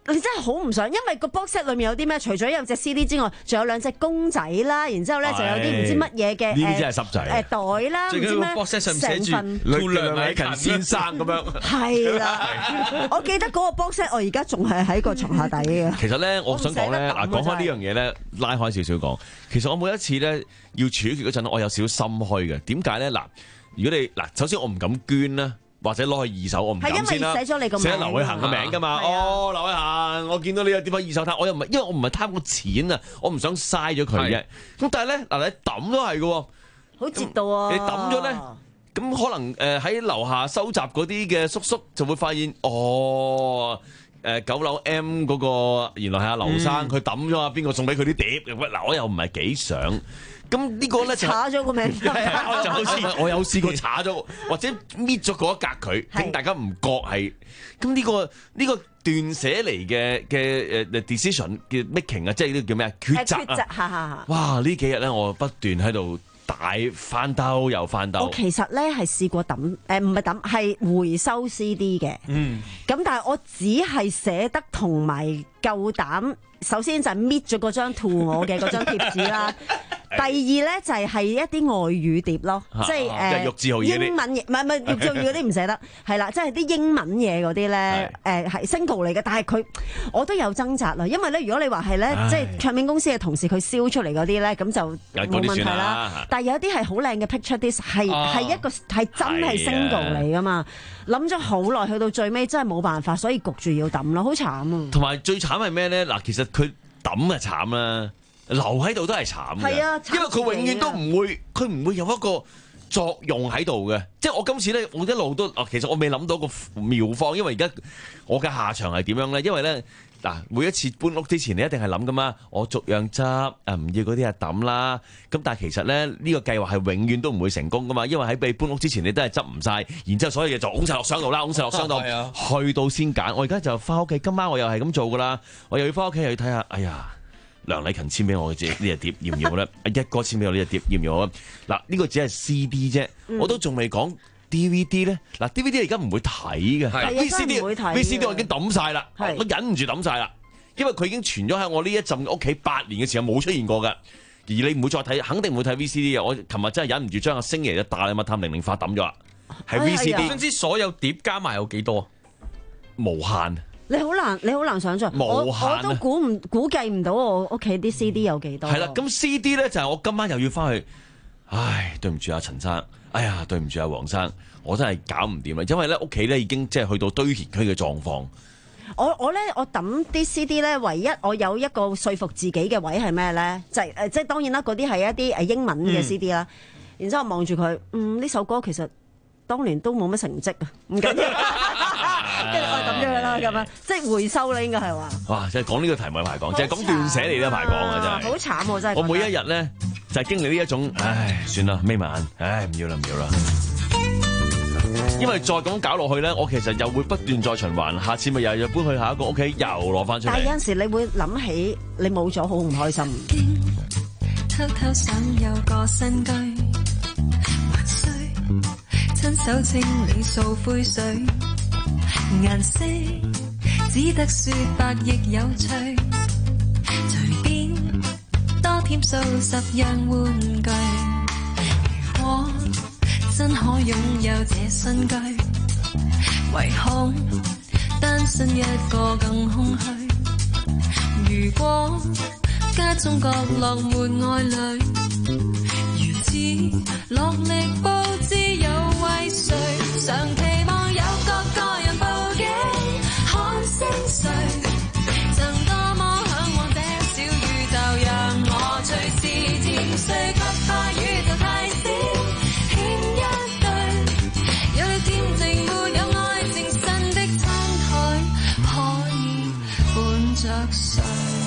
你真係好唔想，因為個 box set 裏面有啲咩？除咗有隻 C D 之外，仲有兩隻公仔啦，然之後咧就有啲唔知乜嘢嘅呢啲真係濕仔誒袋啦，唔知咩 box set 上寫住成份梁禮勤先生咁樣。 係啦，我記得嗰個 box set 我而家仲係喺個床下底嘅。 其實咧，我想講咧，嗱講開呢樣嘢咧，拉開少少講。其實我每一次咧要處決嗰陣，我有少少心虛嘅。點解咧？嗱，如果你嗱，首先我唔敢捐啦。或者攞去二手，我唔敢先啦。 係因為寫咗你個名， 寫劉偉恒個名㗎嘛。哦，劉偉恒，我見到你有點解二手攤，我又唔係，因為我唔係貪個錢啊，我唔想嘥咗佢嘅。咁但係咧，嗱你抌都係嘅， 好折到啊！ 你抌咗咧，咁可能誒喺樓下收集嗰啲嘅叔叔就會發現，哦，誒九樓 M 嗰個原來係阿劉生，佢抌咗啊，邊個送俾佢啲碟？嗱，我又唔係幾想。咁呢個咧就查咗個名， 就好似我有試過查咗，或者搣咗嗰一格佢，等大家唔覺係。咁呢個呢個斷捨離嘅嘅誒 decision 嘅 making 啊，即係呢個叫咩啊？抉擇啊！哇！呢幾日咧，我不斷喺度大翻兜又翻兜。 我其實咧係試過抌誒，唔係抌，係回收 C D 嘅。嗯。咁但係我只係捨得同埋夠膽，首先就係搣咗嗰張吐我嘅嗰張貼紙啦。第二咧就係係一啲外語碟咯，即係誒英文嘢，唔係唔係玉置浩二嗰啲唔捨得，係啦，即係啲英文嘢嗰啲咧，誒係 single 嚟嘅，但係佢我都有掙扎啦，因為咧如果你話係咧，即係唱片公司嘅同事佢燒出嚟嗰啲咧，咁就冇問題啦。但係有啲係好靚嘅 picture disc，係係一個係真係 single 嚟噶嘛，諗咗好耐，去到最尾真係冇辦法，所以焗住要抌咯，好慘啊！ 同埋最慘係咩咧？嗱，其實佢抌啊慘啦。留喺度都係慘嘅， 啊、 因為佢永遠都唔會，佢唔會有一個作用喺度嘅。即係我今次咧，我一路都，其實我未諗到個妙方，因為而家我嘅下場係點樣咧？因為咧嗱，每一次搬屋之前，你一定係諗噶嘛，我逐樣執，誒唔要嗰啲啊抌啦。咁但係其實咧，呢、呢個計劃係永遠都唔會成功噶嘛，因為喺被搬屋之前，你都係執唔晒，然之後所有嘢就拱晒落箱度啦，拱晒落箱度，啊、去到先揀。我而家就翻屋企，今晚我又係咁做噶啦，我又要翻屋企又要睇下，哎呀。梁禮勤簽俾我嘅啫，呢隻碟要唔要咧？一哥簽俾我呢隻碟要唔要啊？嗱，呢個只係 C D 啫，嗯、我都仲未講 D V D 咧。嗱 D V D 而家唔會睇嘅，V C D，V C D 我已經抌晒啦，我忍唔住抌晒啦，因為佢已經存咗喺我呢一陣屋企八年嘅時候冇出現過嘅，而你唔會再睇，肯定唔會睇 V C D 嘅。我琴日真係忍唔住將阿星爺嘅大禮物探零零發抌咗啦，係 V C D。 總之所有碟加埋有幾多？ 無限。 你好難，你好難想像，我我都估唔估計唔到我屋企啲 C D 有幾多。 係啦，咁 C D 咧就係我今晚又要翻去，唉，對唔住阿陳生，哎呀，對唔住阿黃生，我真係搞唔掂啦，因為咧屋企咧已經即係去到堆填區嘅狀況。 我我咧我抌啲 C D 咧，唯一我有一個說服自己嘅位係咩咧？就係、是、誒，即係當然啦，嗰啲係一啲誒英文嘅 C D 啦、嗯。然之後望住佢，嗯，呢首歌其實當年都冇乜成績啊，唔緊要。跟住我抌咗佢啦，咁樣即係回收啦，應該係話。 哇！即係講呢個題目有排講，即係講斷捨離呢排講啊，真係。 好慘喎，真係。 我每一日咧就係經歷呢一種，唉，算啦，眯埋眼，唉，唔要啦，唔要啦。因為再咁搞落去咧，我其實又會不斷再循環，下次咪又又搬去下一個屋企，又攞翻出嚟。 但係有陣時你會諗起你冇咗，好唔開心。 偷偷想有個新居，還需親手清理掃灰水。顏色只得雪白亦有趣，隨便多添數十樣玩具。如果真可擁有這新居，唯恐單身一個更空虛。如果家中角落沒愛侶，如此落力佈置有為誰？常期望有個個人報警看星碎，曾多麼嚮往這小宇宙，讓我隨時漸碎，卻怕宇宙太小，欠一對有了恬靜沒有愛情神的攤台，可以伴着誰？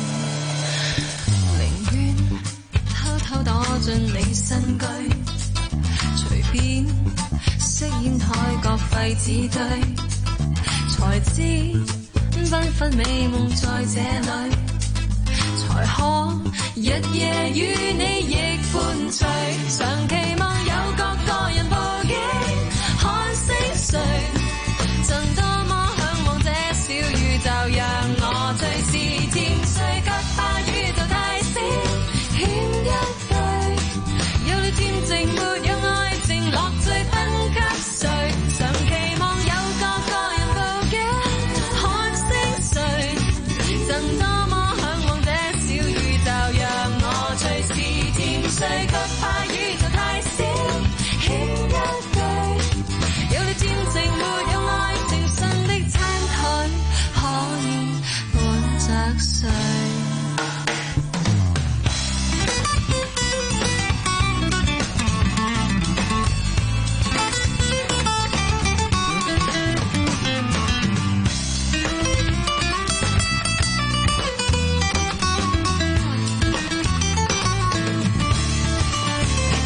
寧願偷偷躲進你新居，隨便飾演台角廢紙堆，才知繽紛美夢在這裏，才可日夜與你亦伴隨。常期望有個個人報警看星碎，曾多麼嚮往這小宇宙，讓我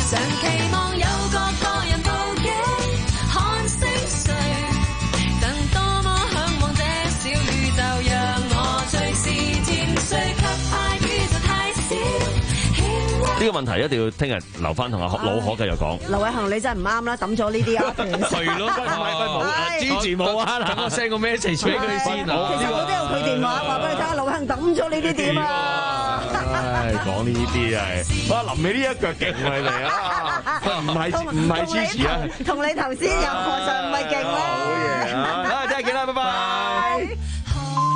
常期望有個個人報警看星誰，曾多麼向往這小宇宙，讓我隨時漸睡，卻怕宇宙太小。 呢個問題一定要聽日留翻同阿老可繼續講。 劉偉恒你真係唔啱啦，抌咗呢啲啊！ 係咯，唔係唔係冇， 支持冇啊！ 等我 send 個 message 俾佢先啊。 其實我都有佢電話，話俾你聽，劉偉恒抌咗呢啲點啊！ 唉，講呢啲係，哇！臨尾呢一腳勁嚟嚟啊！唔係唔係支持啊！ 同你頭先又何嘗唔係勁咧？ 好嘢啊！啊，聽日見啦，拜拜。